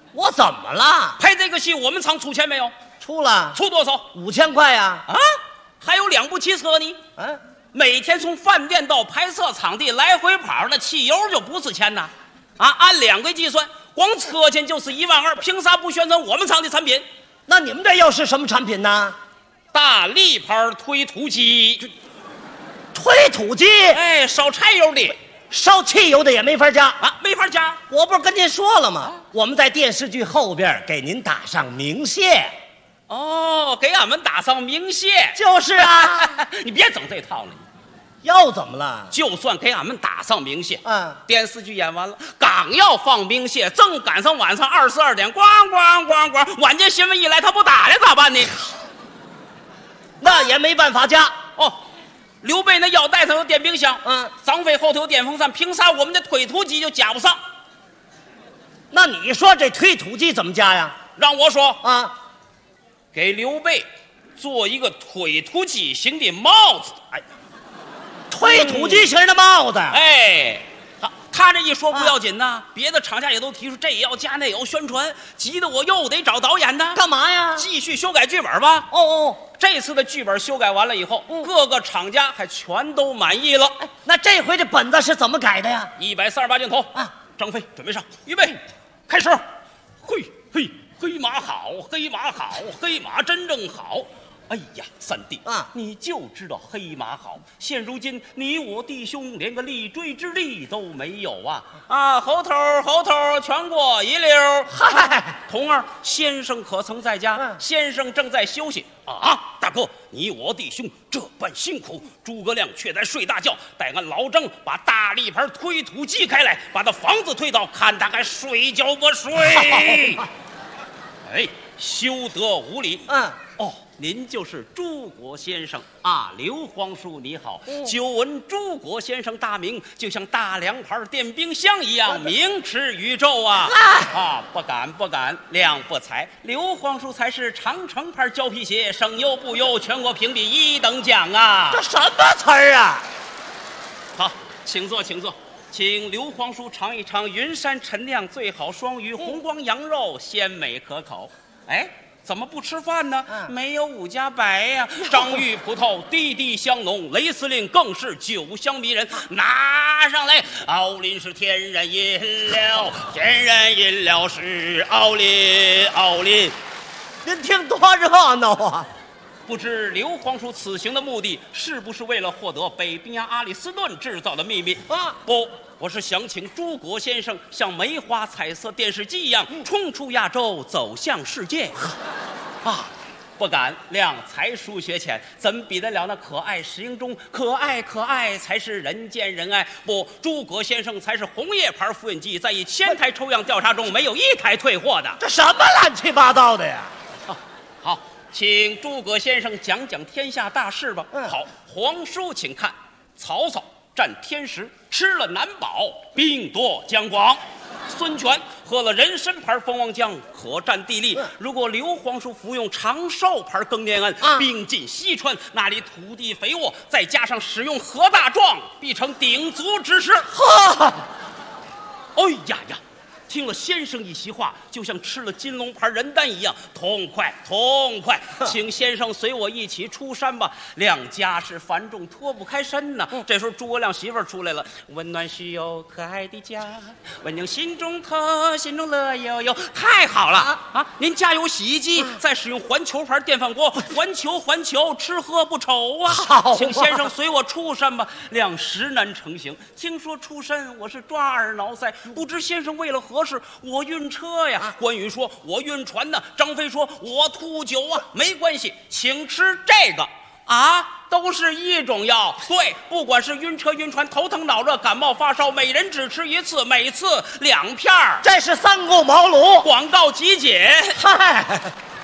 我怎么了？ 拍这个戏我们厂出钱没有？ 出了。 出多少 ？5000块呀！ 啊，还有2部汽车呢。 嗯， 每天从饭店到拍摄场地来回跑，那汽油就不是钱呐。啊，按2个计算，光车钱就是12000，凭啥不宣传我们厂的产品？ 那你们这又是什么产品呢？ 大力牌推土机。 推土机？ 哎，烧柴油的。 烧汽油的也没法加啊，没法加。 我不是跟您说了吗？我们在电视剧后边给您打上明线。 哦，给俺们打上明线。 就是啊， 你别整这套了。 又怎么了？ 就算给俺们打上明线， 电视剧演完了，刚要放明线，正赶上晚上22点，咣咣咣咣，晚间新闻一来，他不打了咋办呢？ 那也没办法加哦。刘备那腰带上有电冰箱，张飞后头有电风扇，凭啥我们的推土机就加不上？ 那你说这推土机怎么加呀？ 让我说啊， 给刘备做一个推土机型的帽子。哎， 推土机型的帽子。 哎，他这一说不要紧呐，别的厂家也都提出这也要加那也要宣传，急得我又得找导演呢。 干嘛呀？ 继续修改剧本吧。 哦。 这次的剧本修改完了以后，各个厂家还全都满意了。 那这回这本子是怎么改的呀 ？148镜头啊！张飞准备上，预备，开始。嘿嘿，黑马好，黑马好，黑马真正好。哎呀，三弟啊，你就知道黑马好。现如今你我弟兄连个立锥之地都没有啊！啊，猴头全过一溜。嗨，童儿，先生可曾在家？先生正在休息。啊，大哥，你我弟兄这般辛苦，诸葛亮却在睡大觉。待俺老张把大力牌推土机开来，把他房子推倒，看他还睡觉不睡？哎，休得无礼！哦，您就是诸葛先生啊，刘皇叔你好。久闻诸葛先生大名，就像大梁牌电冰箱一样名驰宇宙啊！啊，不敢，量不才。刘皇叔才是长城牌胶皮鞋省优不优全国评比1等奖啊！ 这什么词儿啊？ 好，请坐，请刘皇叔尝一尝云山陈酿最好双鱼红光羊肉，鲜美可口。哎，怎么不吃饭呢？没有5加白呀！张裕葡萄滴滴香浓，雷司令更是酒香迷人。拿上来，奥林是天然饮料，天然饮料是奥林。 您听多热闹啊！ 不知刘皇叔此行的目的是不是为了获得北冰洋阿里斯顿制造的秘密？不，我是想请诸葛先生像梅花彩色电视机一样冲出亚洲，走向世界。啊，不敢，量才疏学浅，怎比得了那可爱石英钟？可爱才是人见人爱。不，诸葛先生才是红叶牌复印机，在以1000台抽样调查中没有1台退货的。 这什么乱七八糟的呀？ 好，请诸葛先生讲讲天下大事吧。好，皇叔请看，曹操战天时，吃了难保，兵夺江广。孙权喝了人参牌蜂王浆，可占地利。如果刘皇叔服用长寿牌更年胺，兵进西川，那里土地肥沃，再加上使用何大壮，必成鼎足之势。 呵， 哎呀！听了先生一席话，就像吃了金龙牌人丹一样痛快。请先生随我一起出山吧，亮家是繁重脱不开身呐。这时候诸葛亮媳妇儿出来了，温暖许有可爱的家，温宁心中乐悠悠。太好了啊！您家有洗衣机，再使用环球牌电饭锅，环球吃喝不愁啊！ 好， 请先生随我出山吧，亮实难成行。听说出山我是抓耳挠腮，不知先生为了何事？我晕车呀。关羽说我晕船呢，张飞说我吐酒啊。没关系，请吃这个啊，都是一种药。对，不管是晕车、晕船、头疼脑热、感冒发烧，每人只吃1次，每次2片。 这是3顾茅庐。 广告集锦。 嗨。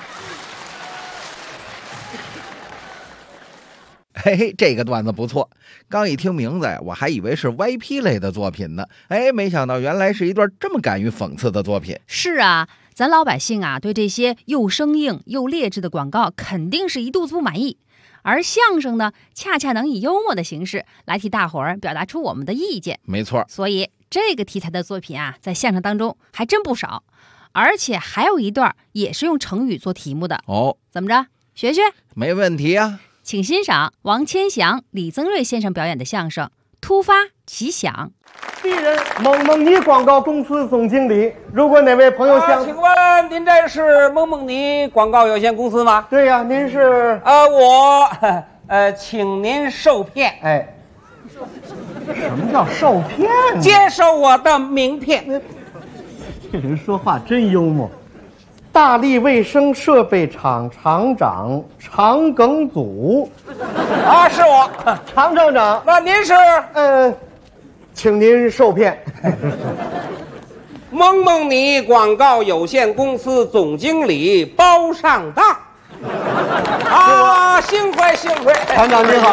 嘿，这个段子不错。刚一听名字呀，我还以为是 YP 类的作品呢。哎，没想到原来是一段这么敢于讽刺的作品。 是啊，咱老百姓啊，对这些又生硬又劣质的广告肯定是一肚子不满意。而相声呢，恰恰能以幽默的形式来替大伙儿表达出我们的意见。 没错， 所以这个题材的作品啊，在相声当中还真不少。 而且还有一段也是用成语做题目的。 哦， 怎么着？学学？ 没问题啊。 请欣赏王千祥、李增瑞先生表演的相声《突发奇想》。 鄙人蒙蒙尼广告公司总经理，如果哪位朋友想， 请问您这是蒙蒙尼广告有限公司吗？ 对呀，您是？ 我请您受骗。 哎，什么叫受骗？ 接受我的名片。 这人说话真幽默。大力卫生设备厂厂长常庚祖， 是我， 常厂长。 那您是？ 请您受骗。 蒙蒙尼广告有限公司总经理包上当。幸会。 厂长您好。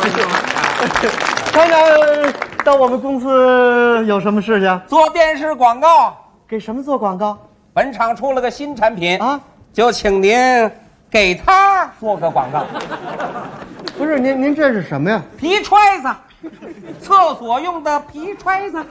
厂长到我们公司有什么事情？ 做电视广告。 给什么做广告？ 本厂出了个新产品啊，就请您给他做个广告。 不是您这是什么呀？ 皮揣子，厕所用的皮揣子。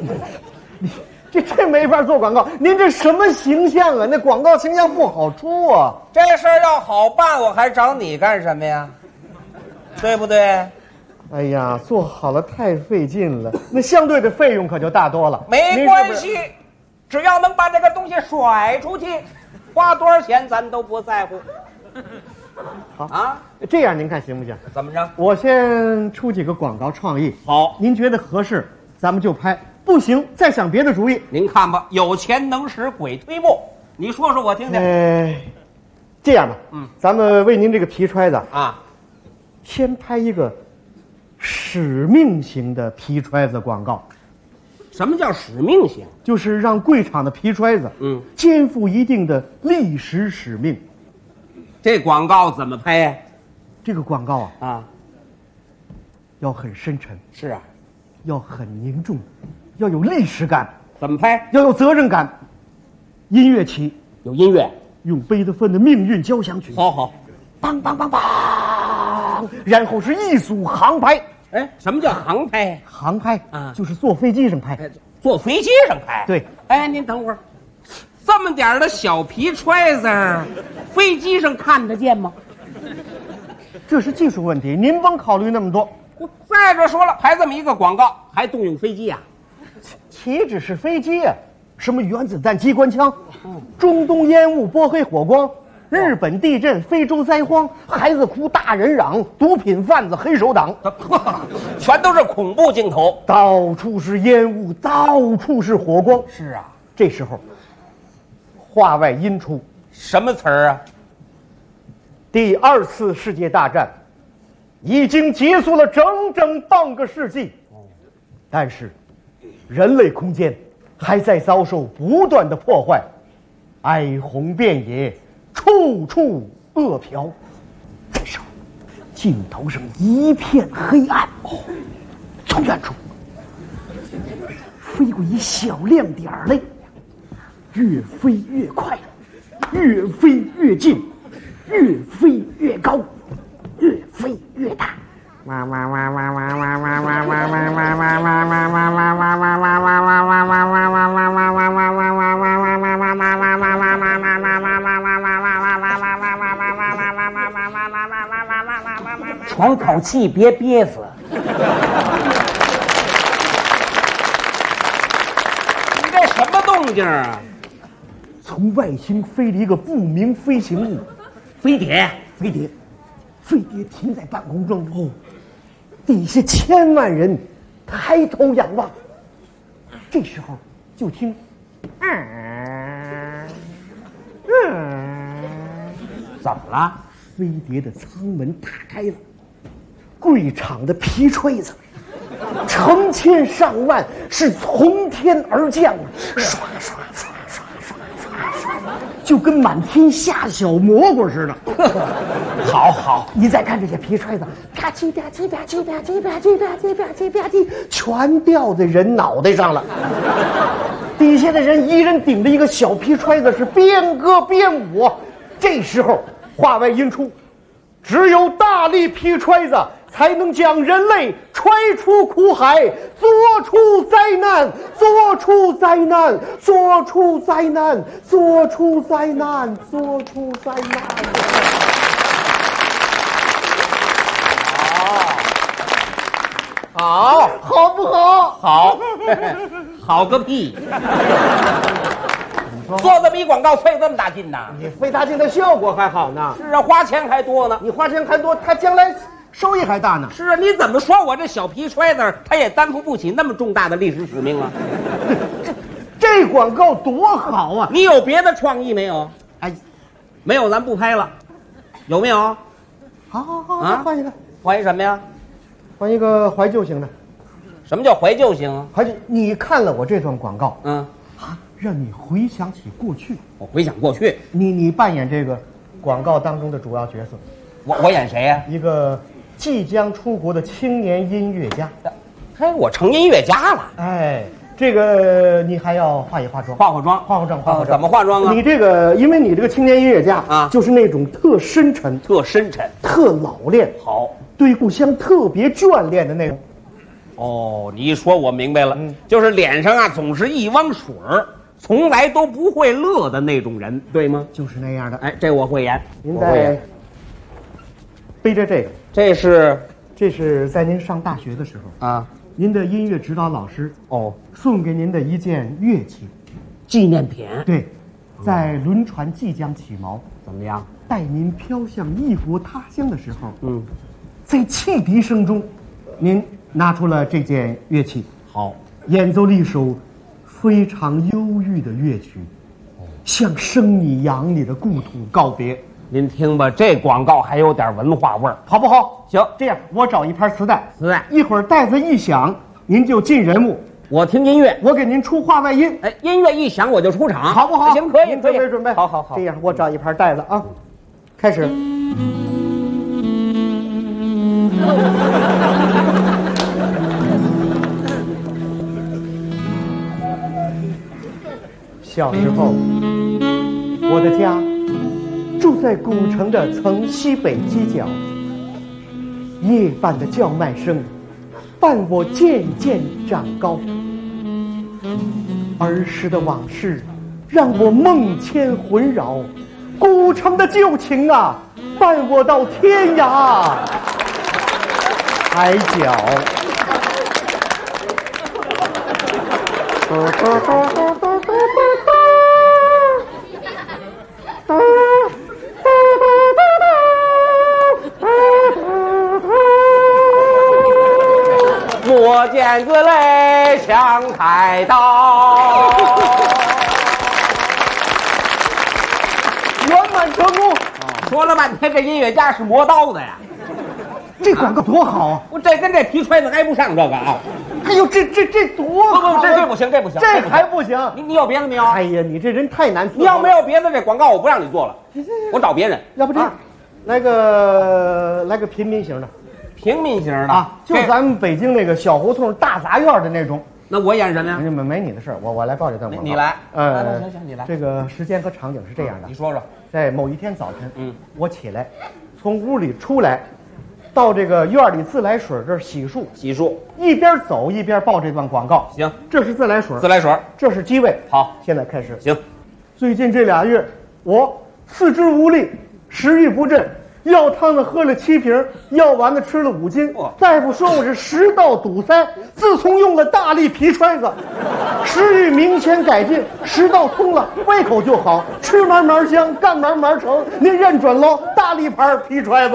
这没法做广告，您这什么形象啊？那广告形象不好出啊。 这事儿要好办，我还找你干什么呀？对不对？ 哎呀，做好了太费劲了，那相对的费用可就大多了。 没关系。只要能把这个东西甩出去，花多少钱咱都不在乎。 好啊，这样您看行不行？ 怎么着？ 我先出几个广告创意。 好， 您觉得合适，咱们就拍；不行，再想别的主意。 您看吧，有钱能使鬼推磨，你说说我听听。 这样吧，咱们为您这个皮揣子啊， 先拍一个使命型的皮揣子广告。 什么叫使命型？ 就是让贵厂的皮揣子，肩负一定的历史使命。 这广告怎么拍呀？ 这个广告啊，要很深沉。 是啊， 要很凝重，要有历史感。 怎么拍？ 要有责任感。音乐起， 有音乐， 用贝多芬的《命运交响曲》。 好， 梆梆梆梆，然后是一组航拍。 哎，什么叫航拍？ 航拍啊，就是坐飞机上拍。 坐飞机上拍？ 对。 哎，您等会儿，这么点的小皮揣子，飞机上看得见吗？ 这是技术问题，您甭考虑那么多。 再者说了，拍这么一个广告，还动用飞机啊？ 岂止是飞机啊，什么原子弹、机关枪，中东烟雾、波黑火光。日本地震、非洲灾荒、孩子哭、大人嚷、毒品贩子、黑手党， 全都是恐怖镜头， 到处是烟雾，到处是火光。 是啊， 这时候话外音出， 什么词儿啊？ 第2次世界大战已经结束了整整半个世纪，但是人类空间还在遭受不断的破坏，哀鸿遍野。处处恶嫖，这时候镜头上一片黑暗，从远处飞过一小亮点来，越飞越快，越飞越近，越飞越高，越飞越大。 喘口气，别憋死。你这什么动静啊？ 从外星飞了一个不明飞行物， 飞碟停在半空中后，底下千万人抬头仰望。这时候就听， 怎么了？ 飞碟的舱门打开了，贵厂的皮揣子成千上万是从天而降，刷刷刷刷刷刷刷，就跟满天下小蘑菇似的。好，你再看这些皮揣子，啪叽啪叽啪叽啪叽啪叽啪叽啪叽啪叽，全掉在人脑袋上了。底下的人一人顶着一个小皮揣子，是边歌边舞。这时候话外音出，只有大力皮揣子才能将人类踹出苦海，做出灾难，做出灾难，做出灾难，做出灾难，做出灾难。 好， 好不好？ 好，好个屁！做这么一广告费这么大劲呐？ 你费大劲的效果还好呢。 是啊，花钱还多呢。 你花钱还多，他将来收益还大呢。 是啊，你怎么说我这小皮揣子，他也担负不起那么重大的历史使命啊？ 这广告多好啊！ 你有别的创意没有？哎，没有，咱不拍了。有没有？ 好， 啊， 换一个， 换一什么呀？ 换一个怀旧型的。 什么叫怀旧型啊？ 怀旧，你看了我这段广告， 嗯， 让你回想起过去。 我回想过去， 你扮演这个广告当中的主要角色。 我演谁呀？ 一个即将出国的青年音乐家。 嘿，我成音乐家了。 哎，这个你还要化一化妆， 化妆。 怎么化妆啊？ 你这个，因为你这个青年音乐家啊，就是那种特深沉、 特老练， 好， 对故乡特别眷恋的那种。 哦，你一说我明白了，就是脸上啊总是一汪水儿，从来都不会乐的那种人，对吗？ 就是那样的。 哎，这我会演。 您在背着这个，这是在您上大学的时候啊， 您的音乐指导老师送给您的一件乐器， 纪念品。 对，在轮船即将起锚， 怎么样？ 带您飘向异国他乡的时候，在汽笛声中，您拿出了这件乐器， 好， 演奏了一首非常忧郁的乐曲，向生你养你的故土告别。 您听吧，这广告还有点文化味儿， 好不好？ 行， 这样我找一盘磁带， 一会儿带子一响，您就进人物， 我听音乐， 我给您出话外音。 哎，音乐一响我就出场， 好不好？ 行，可以， 准备。好。这样，我找一盘带子啊，开始。小时候，我的家住在古城的城西北犄角，夜半的叫卖声伴我渐渐长高。儿时的往事让我梦牵魂绕，古城的旧情啊伴我到天涯海角。 我见子泪像开刀， 圆满成功。 说了半天，这音乐家是磨刀的呀。 这广告多好啊！ 我这跟这皮揣子挨不上这个啊！ 哎呦，这多好！ 这不行，这还不行。 你有别的没有？ 哎呀，你这人太难伺候了。 你要没有别的，这广告我不让你做了，我找别人。 要不这样，来个平民型的。 平民型的啊，就咱们北京那个小胡同大杂院的那种。 那我演什么呀？ 没你的事儿，我来报这段广告。 你来。 行， 你来。 这个时间和场景是这样的。 你说说。 在某一天早晨，我起来，从屋里出来，到这个院里自来水这儿洗漱，一边走一边报这段广告。 行， 这是自来水，这是机位。 好， 现在开始。 行。 最近这俩月，我四肢无力，食欲不振。药汤子喝了7瓶，药丸子吃了5斤。大夫说我是食道堵塞，自从用了大力皮揣子，食欲明显改进，食道通了，胃口就好，吃慢慢香，干慢慢成。您认准喽，大力牌皮揣子。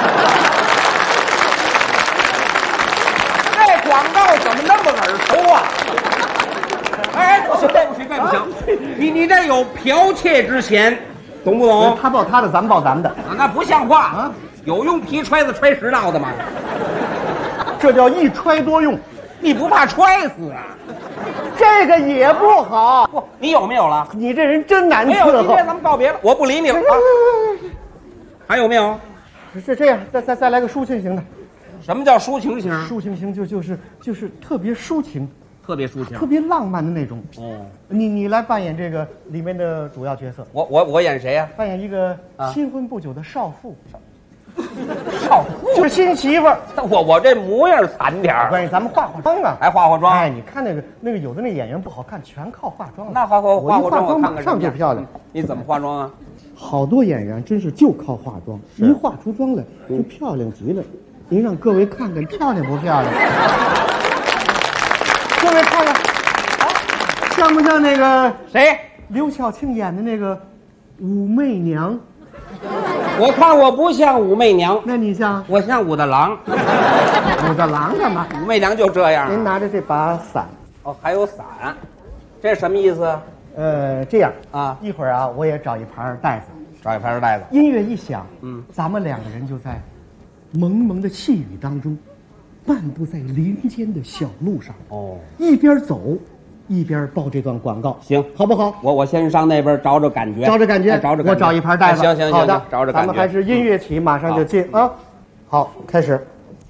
这广告怎么那么耳熟啊？哎，不行，这不行，你这有剽窃之嫌。懂不懂？ 他报他的，咱们报咱们的啊，那不像话啊！有用皮揣子揣食道的吗？ 这叫一揣多用， 你不怕揣死啊？ 这个也不好。 不，你有没有了？ 你这人真难伺候。 没有，今天咱们告别了，我不理你了啊！还有没有？ 是这样，再来个抒情型的。 什么叫抒情型？ 抒情型就是特别抒情。 特别抒情， 特别浪漫的那种。你来扮演这个里面的主要角色。 我演谁呀？ 扮演一个新婚不久的少妇。 少妇就是新媳妇儿。 我这模样惨点儿， 关键咱们化妆啊， 还化妆。 哎，你看那个有的那演员不好看，全靠化妆。 那化妆马上就漂亮。 你怎么化妆啊？ 好多演员真是就靠化妆，一化出妆来就漂亮极了。您让各位看看漂亮不漂亮？各位看看，像不像那个谁？ 刘晓庆演的那个武媚娘？ 我看我不像武媚娘， 那你像？ 我像武大郎。 武大郎干嘛？ 武媚娘就这样。 您拿着这把伞。 哦，还有伞，这是什么意思？ 这样啊， 一会儿啊，我也找一盘袋子，音乐一响，咱们两个人就在蒙蒙的细雨当中，漫步在林间的小路上。哦，一边走一边报这段广告， 行， 好不好？ 我先上那边找感觉， 我找一盘袋子。 行， 好的， 找感觉。 咱们还是音乐起，马上就进啊。好，开始。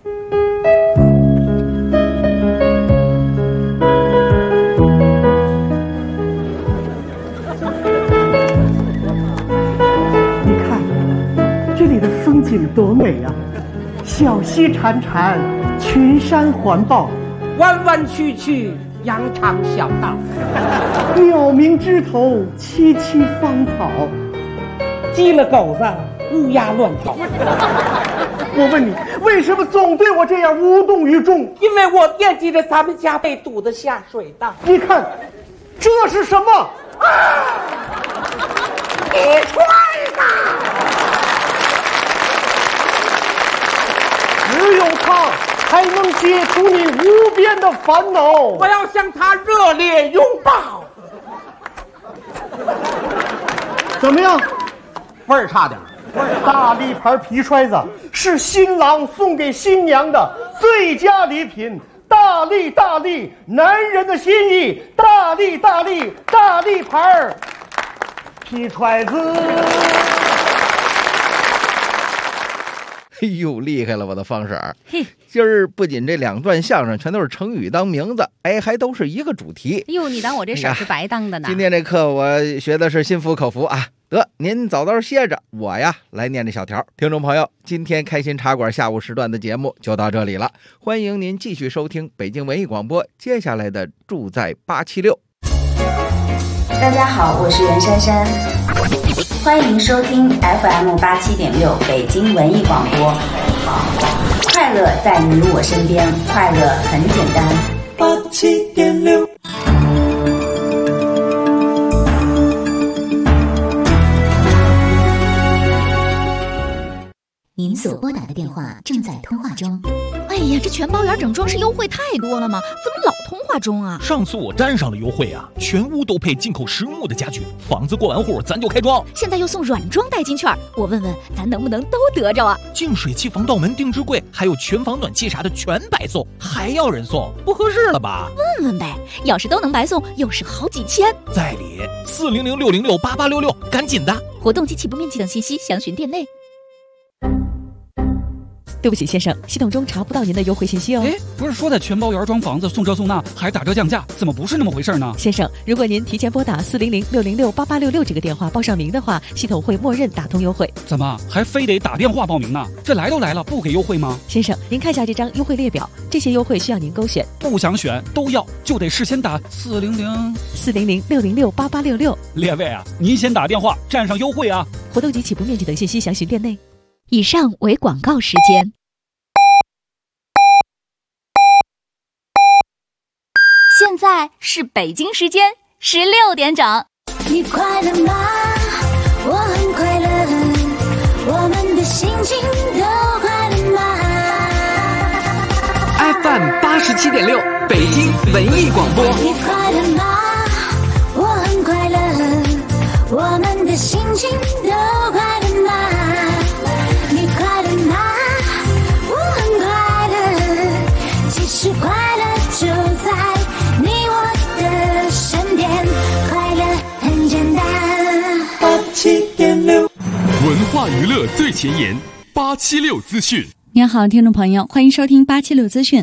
风景多美呀、小溪潺潺，群山环抱， 弯弯曲曲，羊肠小道， 鸟鸣枝头，萋萋芳草， 鸡了狗子，乌鸦乱跑。 我问你，为什么总对我这样无动于衷？ 因为我惦记着咱们家被堵得下水道。 你看，这是什么？啊！ 你踹吧！ 只有他才能解除你无边的烦恼。 我要向他热烈拥抱。 怎么样？ 味儿差点。 大力牌皮揣子是新郎送给新娘的最佳礼品。大力大力，男人的心意。大力大力，大力牌皮揣子。 哎呦，厉害了，我的方婶儿！嘿，今儿不仅这两段相声全都是成语当名字，哎，还都是一个主题。 哟，你当我这婶儿是白当的呢？ 今天这课我学的是心服口服啊。得，您早早歇着，我呀来念这小条。听众朋友，今天开心茶馆下午时段的节目就到这里了，欢迎您继续收听北京文艺广播接下来的住在876。 大家好，我是袁姗姗，欢迎收听 FM87.6 北京文艺广播。快乐在你我身边，快乐很简单。87.6。 您所拨打的电话正在通话中。 哎呀，这全包圆整装饰优惠太多了吗？怎么老通话中啊？ 上次我沾上了优惠啊，全屋都配进口实木的家具，房子过完户咱就开装。 现在又送软装代金券，我问问咱能不能都得着啊？ 净水器、防盗门、定制柜，还有全房暖气啥的全白送，还要人送，不合适了吧？ 问问呗，要是都能白送，又是好几千。 在理，400-606-8866，赶紧的！ 活动及起步面积等信息详询店内。 对不起，先生，系统中查不到您的优惠信息哦。 哎，不是说在全包圆装房子送这送那，还打折降价，怎么不是那么回事呢？ 先生，如果您提前拨打400-606-8866这个电话报上名的话，系统会默认打通优惠。 怎么还非得打电话报名呢？这来都来了，不给优惠吗？ 先生，您看下这张优惠列表，这些优惠需要您勾选。 不想选都要，就得事先打 400-606-8866。 列位啊，您先打电话占上优惠啊！ 活动及起步面积等信息详询店内。 以上为广告时间。 现在是北京时间16点整。 你快乐吗？我很快乐，我们的心情都快乐吗 ？FM 87.6，北京文艺广播。 你快乐吗？我很快乐，我们的心情都快乐吗？你快乐吗？我很快乐，其实快乐就在你我的身边，快乐很简单。 87.6，文化娱乐最前沿，876资讯。 您好，听众朋友，欢迎收听876资讯。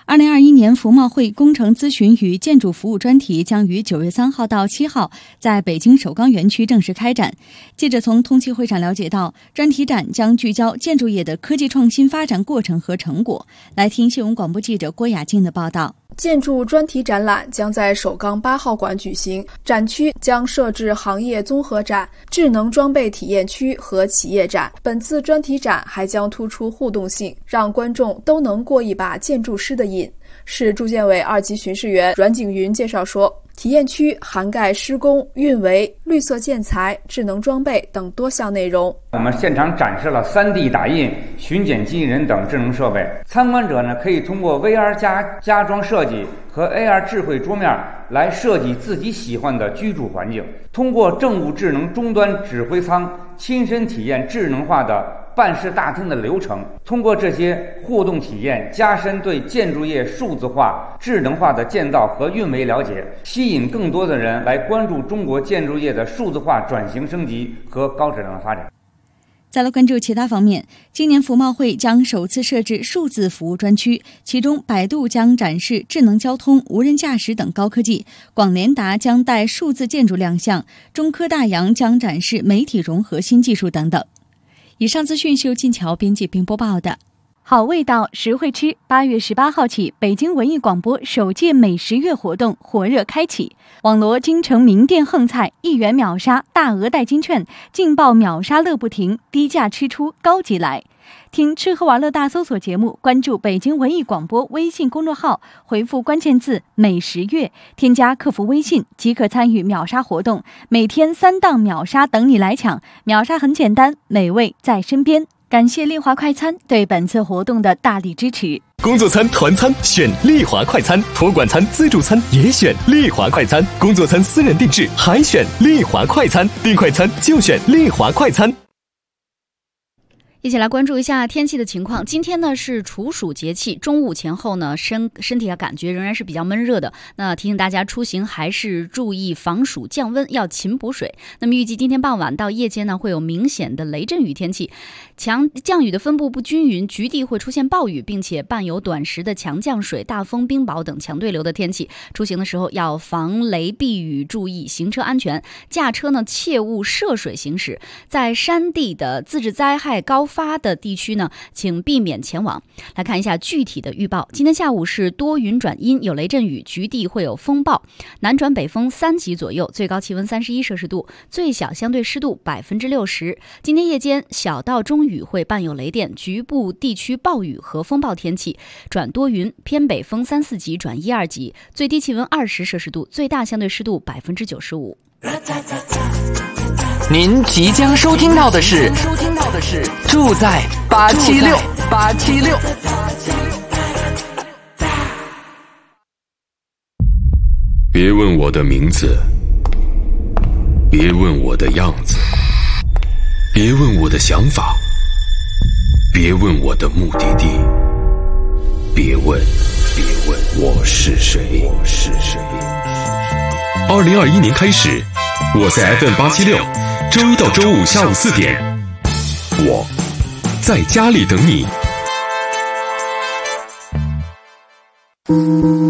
2021年服贸会工程咨询与建筑服务专题将于9月3号到7号在北京首钢园区正式开展。记者从通气会上了解到，专题展将聚焦建筑业的科技创新发展过程和成果。来听新闻广播记者郭雅静的报道。 建筑专题展览将在首钢8号馆举行，展区将设置行业综合展、智能装备体验区和企业展。本次专题展还将突出互动性，让观众都能过一把建筑师的瘾。市住建委2级巡视员阮景云介绍说，体验区涵盖施工、运维、绿色建材、智能装备等多项内容。 我们现场展示了 3D 打印、巡检机器人等智能设备，参观者呢可以通过 VR 家装设计和 AR 智慧桌面来设计自己喜欢的居住环境，通过政务智能终端指挥舱亲身体验智能化的办事大厅的流程，通过这些互动体验，加深对建筑业数字化、智能化的建造和运维了解，吸引更多的人来关注中国建筑业的数字化转型升级和高质量的发展。 再来关注其他方面，今年服贸会将首次设置数字服务专区，其中百度将展示智能交通、无人驾驶等高科技，广联达将带数字建筑亮相，中科大洋将展示媒体融合新技术等等。以上资讯是由晋桥编辑并播报的。 好味道，实惠吃。8月18号起，北京文艺广播首届美食月活动火热开启，网罗京城名店横菜，1元秒杀，大额代金券，劲爆秒杀乐不停，低价吃出高级来。听吃喝玩乐大搜索节目，关注北京文艺广播微信公众号，回复关键字美食月，添加客服微信即可参与秒杀活动，每天3档秒杀等你来抢。秒杀很简单，美味在身边。感谢丽华快餐对本次活动的大力支持。 工作餐、团餐选丽华快餐，托管餐、自助餐也选丽华快餐，工作餐私人定制还选丽华快餐，订快餐就选丽华快餐。 一起来关注一下天气的情况。今天呢是处暑节气，中午前后呢身体感觉仍然是比较闷热的。那提醒大家出行还是注意防暑降温，要勤补水。那么预计今天傍晚到夜间呢会有明显的雷阵雨天气，强降雨的分布不均匀，局地会出现暴雨，并且伴有短时的强降水、大风、冰雹等强对流的天气。出行的时候要防雷避雨，注意行车安全。驾车呢切勿涉水行驶，在山地的自治灾害高发的地区呢，请避免前往。来看一下具体的预报。今天下午是多云转阴，有雷阵雨，局地会有风暴，南转北风3级左右，最高气温31摄氏度，最小相对湿度60%。今天夜间小到中雨会伴有雷电，局部地区暴雨和风暴天气，转多云，偏北风3、4级转1、2级，最低气温20摄氏度，最大相对湿度95%。 您即将收听到的是住在876。 别问我的名字，别问我的样子，别问我的想法，别问我的目的地，别问我是谁。 2021年开始，我在 FM876，周一到周五下午4点，我在家里等你。